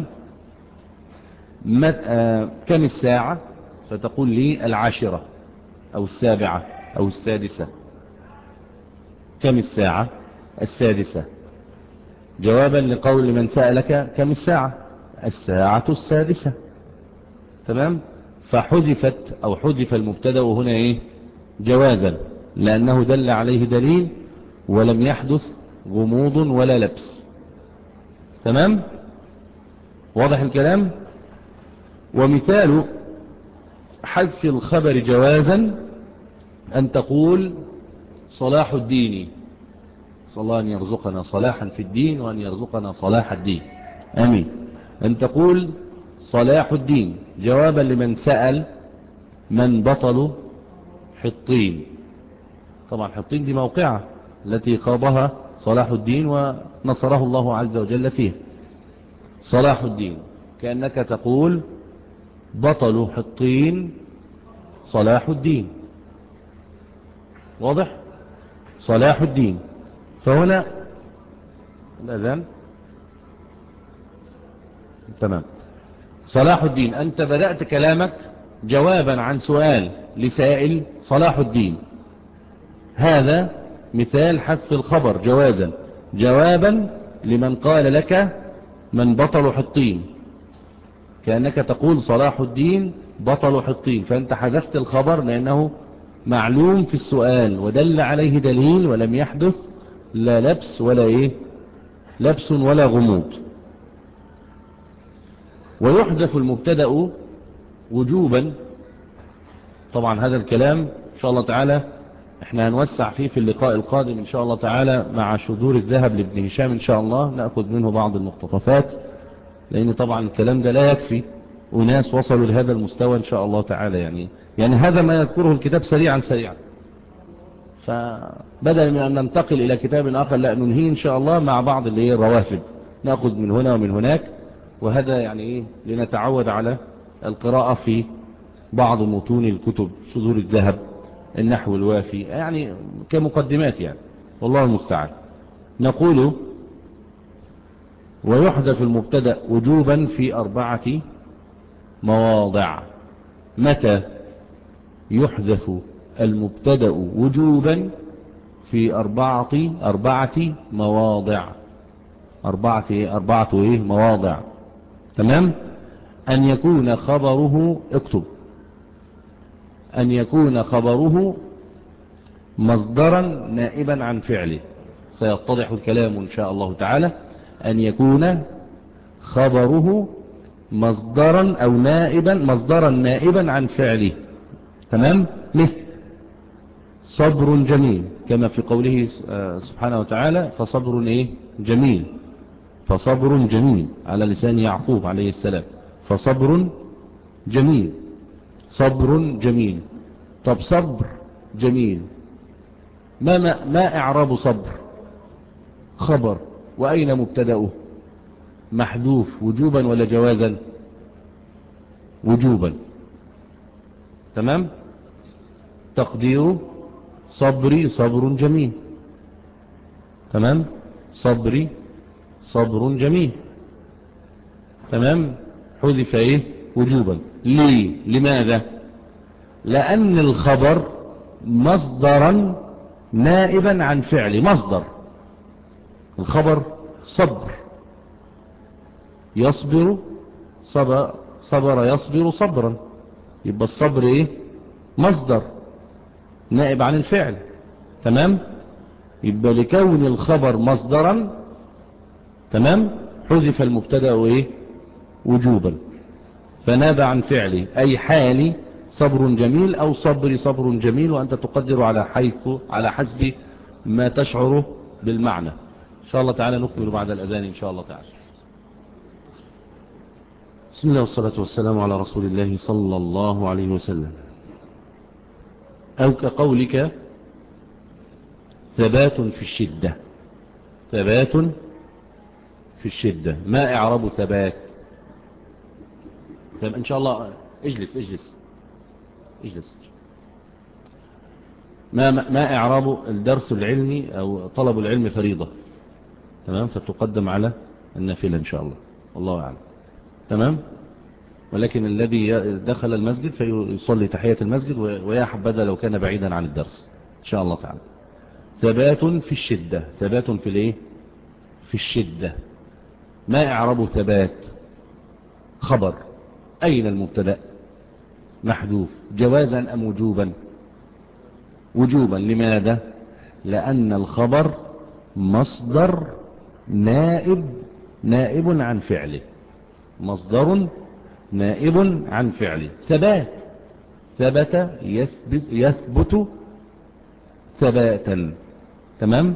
كم الساعة؟ فتقول لي العاشرة أو السابعة أو السادسة. كم الساعة؟ السادسة. جوابا لقول من سألك كم الساعة؟ الساعة السادسة. تمام. فحذفت أو حذف المبتدأ هنا إيه جوازا لأنه دل عليه دليل ولم يحدث غموض ولا لبس. تمام. واضح الكلام. ومثال حذف الخبر جوازا أن تقول صلاح الدين. صلى الله أن يرزقنا صلاحا في الدين وأن يرزقنا صلاح الدين، آمين. أن تقول صلاح الدين جوابا لمن سأل من بطل حطين. طبعا حطين دي موقعة التي خاضها صلاح الدين ونصره الله عز وجل فيها. صلاح الدين كأنك تقول بطل حطين صلاح الدين. واضح؟ صلاح الدين. فهنا الأذان تمام. صلاح الدين أنت بدأت كلامك جوابا عن سؤال لسائل صلاح الدين. هذا مثال حذف الخبر جوازا جوابا لمن قال لك من بطل حطين، كأنك تقول صلاح الدين بطل حطين، فأنت حذفت الخبر لأنه معلوم في السؤال ودل عليه دليل ولم يحدث لا لبس ولا إيه لبس ولا غموض. ويحذف المبتدأ وجوبا. طبعا هذا الكلام إن شاء الله تعالى احنا هنوسع فيه في اللقاء القادم إن شاء الله تعالى مع شذور الذهب لابن هشام إن شاء الله، نأخذ منه بعض المقتطفات، لأن طبعا الكلام ده لا يكفي، وناس وصلوا لهذا المستوى إن شاء الله تعالى. يعني يعني هذا ما يذكره الكتاب سريعا سريعا، فبدل من أن ننتقل إلى كتاب آخر لا ننهي إن شاء الله مع بعض اللي هي الروافد، نأخذ من هنا ومن هناك، وهذا يعني إيه لنتعود على القراءة في بعض متون الكتب، شذور الذهب، النحو الوافي، يعني كمقدمات يعني، والله المستعان. نقول ويحدث المبتدأ وجوبا في أربعة مواضع. متى يحدث المبتدأ وجوبا؟ في أربعة أربعة مواضع، أربعة أربعة إيه مواضع. تمام. أن يكون خبره، اكتب، أن يكون خبره مصدرا نائبا عن فعله، سيتضح الكلام إن شاء الله تعالى. أن يكون خبره مصدرا أو نائبا، مصدرا نائبا عن فعله. تمام. مثل صبر جميل، كما في قوله سبحانه وتعالى فصبر إيه جميل، فصبر جميل على لسان يعقوب عليه السلام، فصبر جميل، صبر جميل. طب صبر جميل، ما, ما, ما إعراب صبر؟ خبر، وأين مبتدأه؟ محذوف، وجوبا ولا جوازا؟ وجوبا. تمام. تقديره صبري صبر جميل. تمام. صبري صبر جميل. تمام. حذف ايه وجوبا. ليه؟ لماذا؟ لأن الخبر مصدرا نائبا عن فعل، مصدر الخبر صبر، يصبر، صبر, صبر يصبر صبرا، يبقى الصبر ايه مصدر نائب عن الفعل. تمام. يبقى لكون الخبر مصدرا، تمام، حذف المبتدا ايه وجوبا، فناب عن فعله، اي حالي صبر جميل او صبري صبر جميل، وانت تقدر على حيث على حسب ما تشعر بالمعنى. ان شاء الله تعالى نكمل بعد الاذان ان شاء الله تعالى. بسم الله والصلاة والسلام على رسول الله صلى الله عليه وسلم. أو كقولك ثبات في الشدة، ثبات في الشدة، ما إعراب ثبات؟ إن شاء الله اجلس اجلس اجلس. ما ما إعراب الدرس العلمي أو طلب العلم فريضة، تمام، فتقدم على النافلة إن شاء الله، والله أعلم. تمام. ولكن الذي دخل المسجد فيصلي تحية المسجد، ويا حبذا لو كان بعيدا عن الدرس إن شاء الله تعالى. ثبات في الشدة، ثبات في الايه في الشدة. ما إعراب ثبات؟ خبر، أين المبتدأ؟ محذوف، جوازا أم وجوبا؟ وجوبا. لماذا؟ لأن الخبر مصدر نائب نائب عن فعله، مصدر نائب عن فعله. ثبات، ثبت يثبت, يثبت ثباتا. تمام.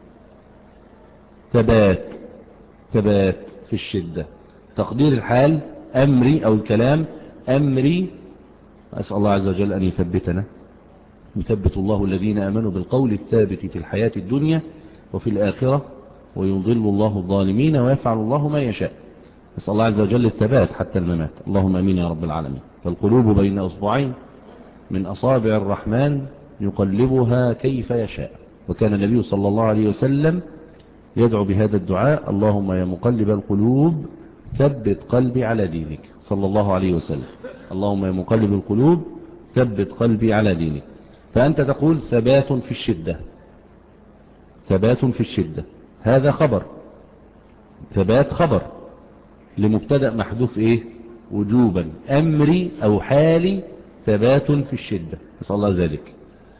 ثبات، ثبات في الشدة. تقدير الحال أمري أو الكلام أمري، أسأل الله عز وجل أن يثبتنا، يثبت الله الذين آمنوا بالقول الثابت في الحياة الدنيا وفي الآخرة، ويضل الله الظالمين ويفعل الله ما يشاء. أسأل الله عز وجل الثبات حتى الممات، اللهم أمين يا رب العالمين. فالقلوب بين أصبعين من أصابع الرحمن يقلبها كيف يشاء. وكان النبي صلى الله عليه وسلم يدعو بهذا الدعاء: اللهم يا مقلب القلوب ثبت قلبي على دينك، صلى الله عليه وسلم. اللهم يا مقلب القلوب ثبت قلبي على دينك. فأنت تقول ثبات في الشدة، ثبات في الشدة، هذا خبر، ثبات خبر لمبتدأ محذوف ايه وجوبا، أمري أو حالي ثبات في الشدة، نسأل الله ذلك.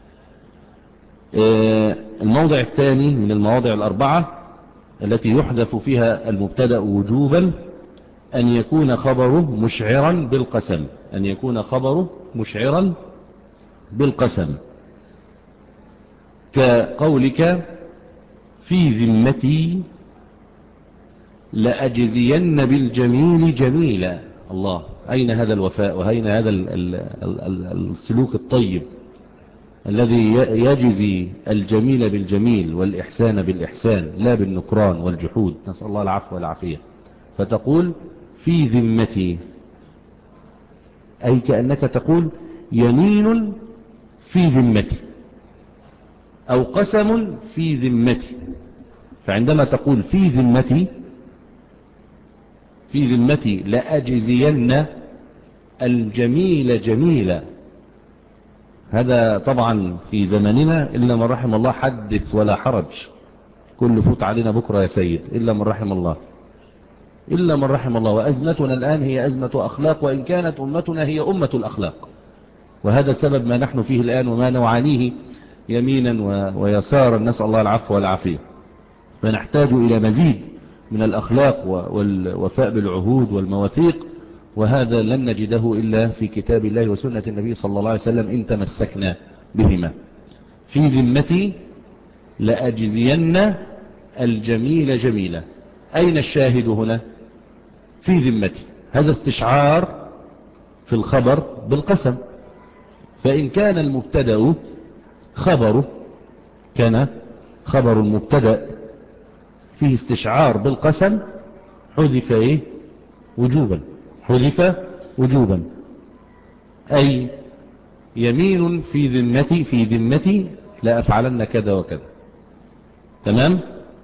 الموضع الثاني من المواضع الأربعة التي يحذف فيها المبتدأ وجوبا: أن يكون خبره مشعرا بالقسم، أن يكون خبره مشعرا بالقسم. كقولك في ذمتي لأجزين بالجميل جميلا. الله، أين هذا الوفاء وأين هذا ال ال ال السلوك الطيب الذي يجزي الجميل بالجميل والإحسان بالإحسان لا بالنكران والجحود، نسأل الله العفو والعافية. فتقول في ذمتي، أي كأنك تقول يمين في ذمتي أو قسم في ذمتي. فعندما تقول في ذمتي في ذمتي لأجزين الجميل جميلا، هذا طبعا في زماننا إلا من رحم الله، حدث ولا حرج، كل فوت علينا بكرة يا سيد، إلا من رحم الله، إلا من رحم الله. وأزمتنا الآن هي أزمة أخلاق، وإن كانت أمتنا هي أمة الأخلاق، وهذا سبب ما نحن فيه الآن وما نعانيه يمينا ويسارا، نسأل الله العفو والعافية. فنحتاج إلى مزيد من الأخلاق والوفاء بالعهود والمواثيق، وهذا لن نجده إلا في كتاب الله وسنة النبي صلى الله عليه وسلم إن تمسكنا بهما. في ذمتي لأجزين الجميل جميلا. أين الشاهد هنا؟ في ذمتي، هذا استشعار في الخبر بالقسم. فإن كان المبتدأ خبره، كان خبر المبتدأ فيه استشعار بالقسم، حذف إيه؟ وجوبا، حذف وجوبا، أي يمين في ذمتي في ذمتي لا أفعلن كذا وكذا. تمام؟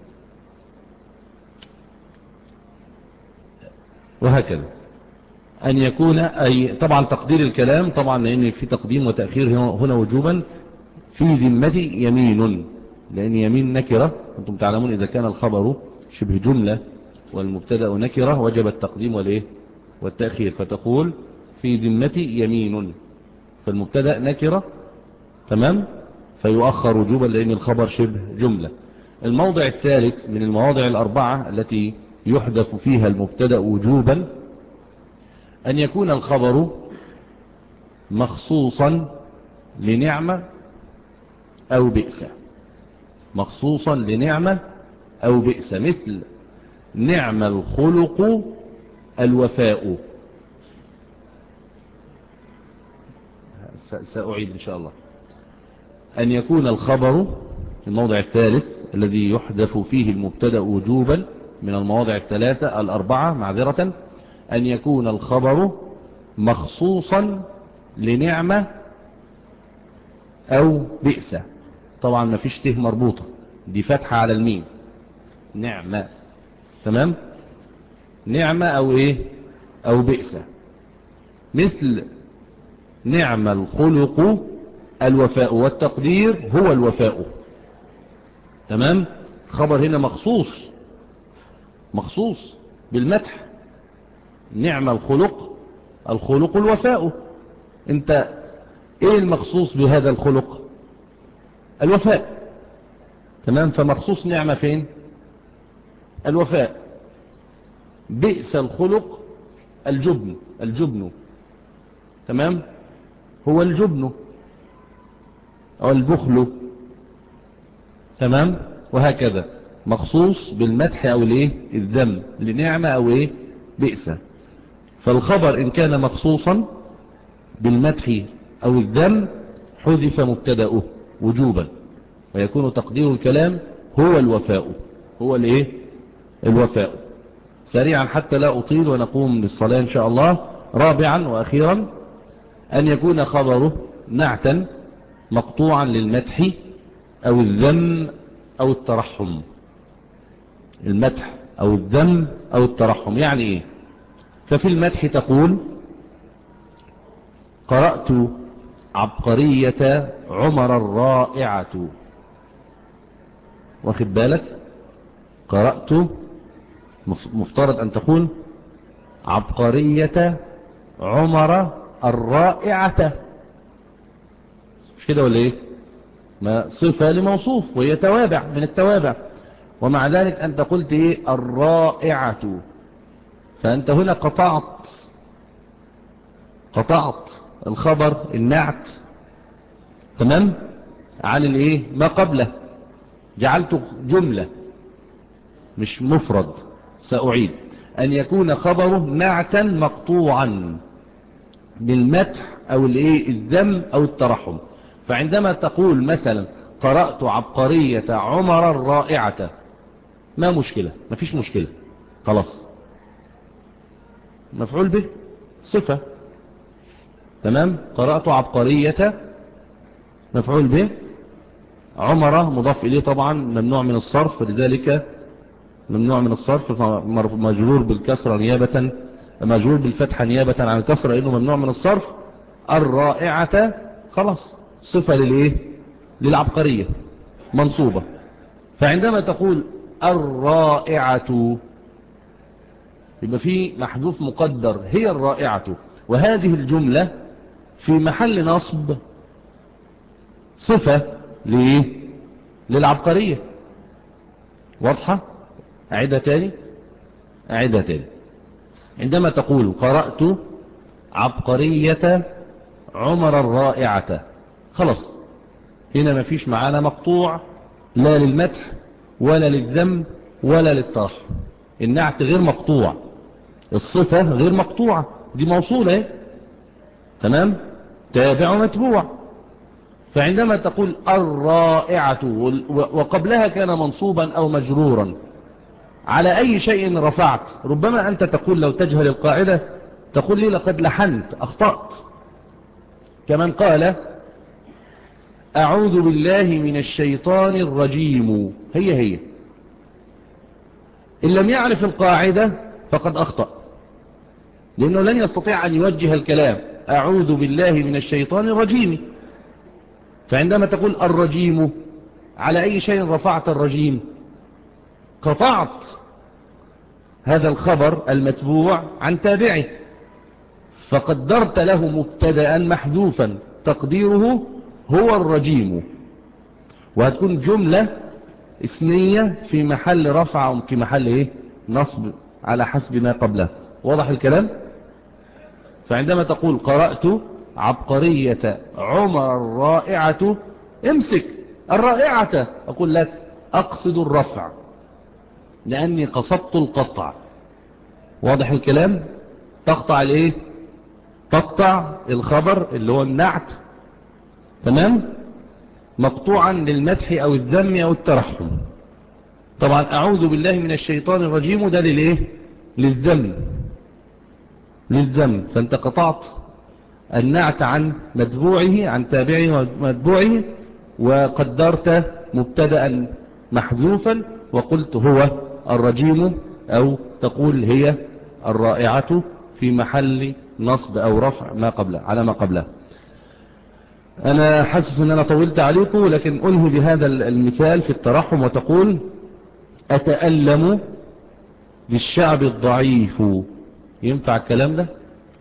وهكذا أن يكون، أي طبعا تقدير الكلام طبعا لأن في تقديم وتأخير هنا وجوبا. في ذمتي يمين، لأن يمين نكرة، أنتم تعلمون إذا كان الخبر شبه جملة والمبتدأ نكرة وجب التقديم والإيه والتأخير. فتقول في ذمتي يمين، فالمبتدأ نكرة، تمام، فيؤخر وجوبا لأن الخبر شبه جملة. الموضع الثالث من المواضع الأربعة التي يحذف فيها المبتدأ وجوبا أن يكون الخبر مخصوصا لنعمة أو بئس، مخصوصا لنعمة أو بئس، مثل نعم الخلق الوفاء. سأعيد إن شاء الله. أن يكون الخبر في الموضع الثالث الذي يحذف فيه المبتدأ وجوبا من المواضع الثلاثة الأربعة معذرة، أن يكون الخبر مخصوصا لنعمة أو بئس. طبعا ما فيش ته مربوطة، دي فتحة على الميم، نعمة، تمام، نعمة أو إيه أو بئس، مثل نعم الخلق الوفاء، والتقدير هو الوفاء. تمام، خبر هنا مخصوص مخصوص بالمدح، نعم الخلق، الخلق الوفاء. انت ايه المخصوص بهذا الخلق؟ الوفاء، تمام، فمخصوص نعمة فين؟ الوفاء. بئس الخلق الجبن، الجبن، تمام، هو الجبن أو البخل، تمام، وهكذا مخصوص بالمدح أو الايه الذم لنعمة أو ايه بئس. فالخبر إن كان مخصوصا بالمدح أو الذم حذف مبتدأه وجوبا، ويكون تقدير الكلام هو الوفاء، هو الايه الوفاء. سريعا حتى لا أطيل ونقوم للصلاة إن شاء الله. رابعا وأخيرا أن يكون خبره نعتا مقطوعا للمدح أو الذم أو الترحم. المدح أو الذم أو الترحم يعني إيه؟ ففي المدح تقول قرأت عبقرية عمر الرائعة، واخد بالك؟ قرأت، مفترض أن تقول عبقرية عمر الرائعة، مش كده ولا إيه؟ ما صفة لموصوف وهي توابع من التوابع، ومع ذلك أنت قلت إيه الرائعة، فأنت هنا قطعت قطعت الخبر النعت، تمام، عن الايه ما قبله، جعلته جملة مش مفرد. سأعيد: أن يكون خبره نعتا مقطوعا بالمدح أو الايه الذم أو الترحم. فعندما تقول مثلا قرأت عبقرية عمر الرائعة، ما مشكلة، ما فيش مشكلة، خلاص، مفعول به صفة، تمام. قرأت عبقرية مفعول به، عمر مضاف إليه طبعا ممنوع من الصرف، لذلك ممنوع من الصرف، مجرور بالكسرة نيابة، مجرور بالفتحة نيابة عن الكسرة لأنه ممنوع من الصرف. الرائعة خلاص صفة للإيه للعبقرية منصوبة. فعندما تقول الرائعة يبقى في محذوف مقدر هي الرائعة، وهذه الجملة في محل نصب صفة ليه للعبقرية. واضحة؟ أعيدها تاني أعيدها تاني عندما تقول قرأت عبقرية عمر الرائعة، خلاص هنا ما فيش معانا مقطوع لا للمدح ولا للذم ولا للترحم. النعت غير مقطوع، الصفة غير مقطوعة، دي موصولة ايه؟ تمام، تابع ومتبوع. فعندما تقول الرائعة وقبلها كان منصوبا أو مجرورا على أي شيء رفعت، ربما أنت تقول لو تجهل القاعدة تقول لي لقد لحنت أخطأت. كمن قال أعوذ بالله من الشيطان الرجيم، هي هي إن لم يعرف القاعدة فقد أخطأ، لأنه لن يستطيع أن يوجه الكلام أعوذ بالله من الشيطان الرجيم. فعندما تقول الرجيم على أي شيء رفعت الرجيم؟ قطعت هذا الخبر المتبوع عن تابعه، فقدرت له مبتدأ محذوفا تقديره هو الرجيم، وهتكون جملة اسمية في محل رفع أو في محل إيه؟ نصب على حسب ما قبله. واضح الكلام؟ فعندما تقول قرأت عبقرية عمر الرائعة، امسك الرائعة، أقول لك أقصد الرفع لأني قصدت القطع. واضح الكلام؟ تقطع الايه؟ تقطع الخبر اللي هو النعت، تمام، مقطوعا للمدح او الذم او الترحم. طبعا اعوذ بالله من الشيطان الرجيم ده للايه؟ للذم للذم فانت قطعت النعت عن متبوعه عن تابعه ومتبوعه، وقدرت مبتدأ محذوفا وقلت هو الرجيم، او تقول هي الرائعة في محل نصب او رفع ما قبله على ما قبله. انا حاسس ان انا طولت عليكم، لكن انهي بهذا المثال في الترحم وتقول اتألم للشعب الضعيف. ينفع الكلام ده؟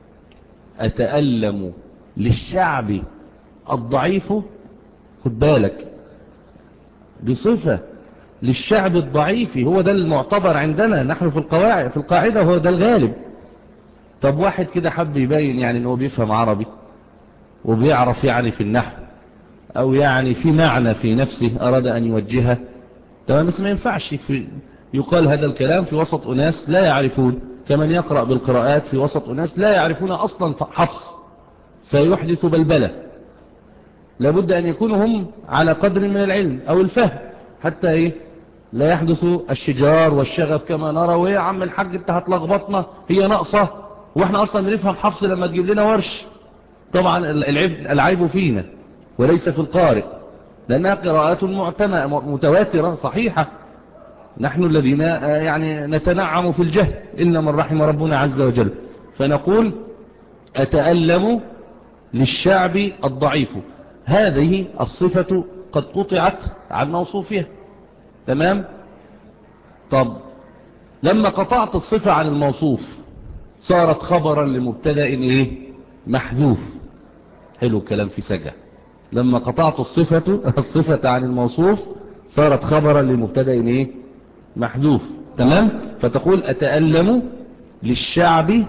اتألم للشعب الضعيف، خد بالك بصفة للشعب الضعيف، هو ده المعتبر عندنا نحن في القواعد في القاعدة، وهو ده الغالب. طب واحد كده حب يبين يعني انه بيفهم عربي وبيعرف يعني في النحو، او يعني في معنى في نفسه اراد ان يوجهها، تمام، بس ما ينفعش في يقال هذا الكلام في وسط اناس لا يعرفون، كمن يقرأ بالقراءات في وسط اناس لا يعرفون اصلا حفص فيحدث بلبلة. لابد ان يكونوا هم على قدر من العلم او الفهم حتى ايه لا يحدث الشجار والشغف كما نرى. ويا يا عم الحاج انت هتلخبطنا، هي ناقصة واحنا اصلا بنفهم حفص لما تجيب لنا ورش. طبعا العيب العيب فينا وليس في القارئ، لانها قراءات متواترة صحيحة، نحن الذين يعني نتنعم في الجهل إلا من رحم ربنا عز وجل. فنقول أتألم للشعب الضعيف، هذه الصفة قد قطعت عن موصوفها، تمام. طب لما قطعت الصفة عن الموصوف صارت خبرا لمبتدأ ايه محذوف. حلو الكلام في سجع. لما قطعت الصفة الصفة عن الموصوف صارت خبرا لمبتدأ ايه محذوف، تمام. فتقول أتألم للشعب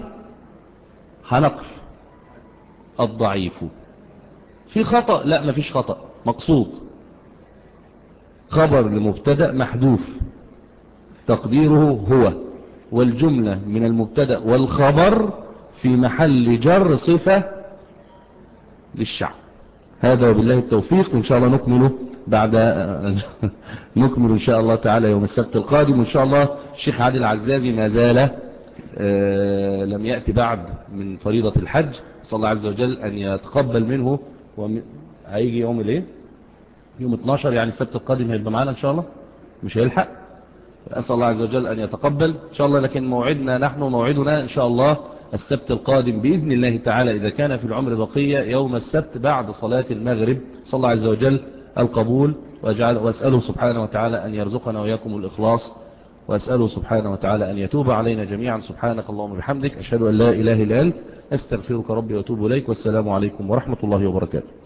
هنقف الضعيف. في خطأ؟ لا ما فيش خطأ، مقصود. خبر لمبتدأ محذوف تقديره هو، والجملة من المبتدأ والخبر في محل جر صفة للشعب. هذا وبالله التوفيق. وإن شاء الله نكمله بعد نكمل إن شاء الله تعالى يوم السبت القادم. وإن شاء الله الشيخ عادل عزازي ما زال آه لم يأتي بعد من فريضة الحج، صلى الله عز وجل أن يتقبل منه. هيجي يوم الايه؟ يوم اتناشر، يعني السبت القادم هيبقى معانا إن شاء الله، مش هيلحق. أسأل الله عز وجل أن يتقبل إن شاء الله. لكن موعدنا نحن موعدنا إن شاء الله السبت القادم بإذن الله تعالى، إذا كان في العمر بقية، يوم السبت بعد صلاة المغرب. صلى الله عز وجل القبول، وأسأله سبحانه وتعالى أن يرزقنا وإياكم الإخلاص، وأسأله سبحانه وتعالى أن يتوب علينا جميعا. سبحانك اللهم وبحمدك، أشهد أن لا إله إلا أنت، أستغفرك ربي وأتوب إليك، والسلام عليكم ورحمة الله وبركاته.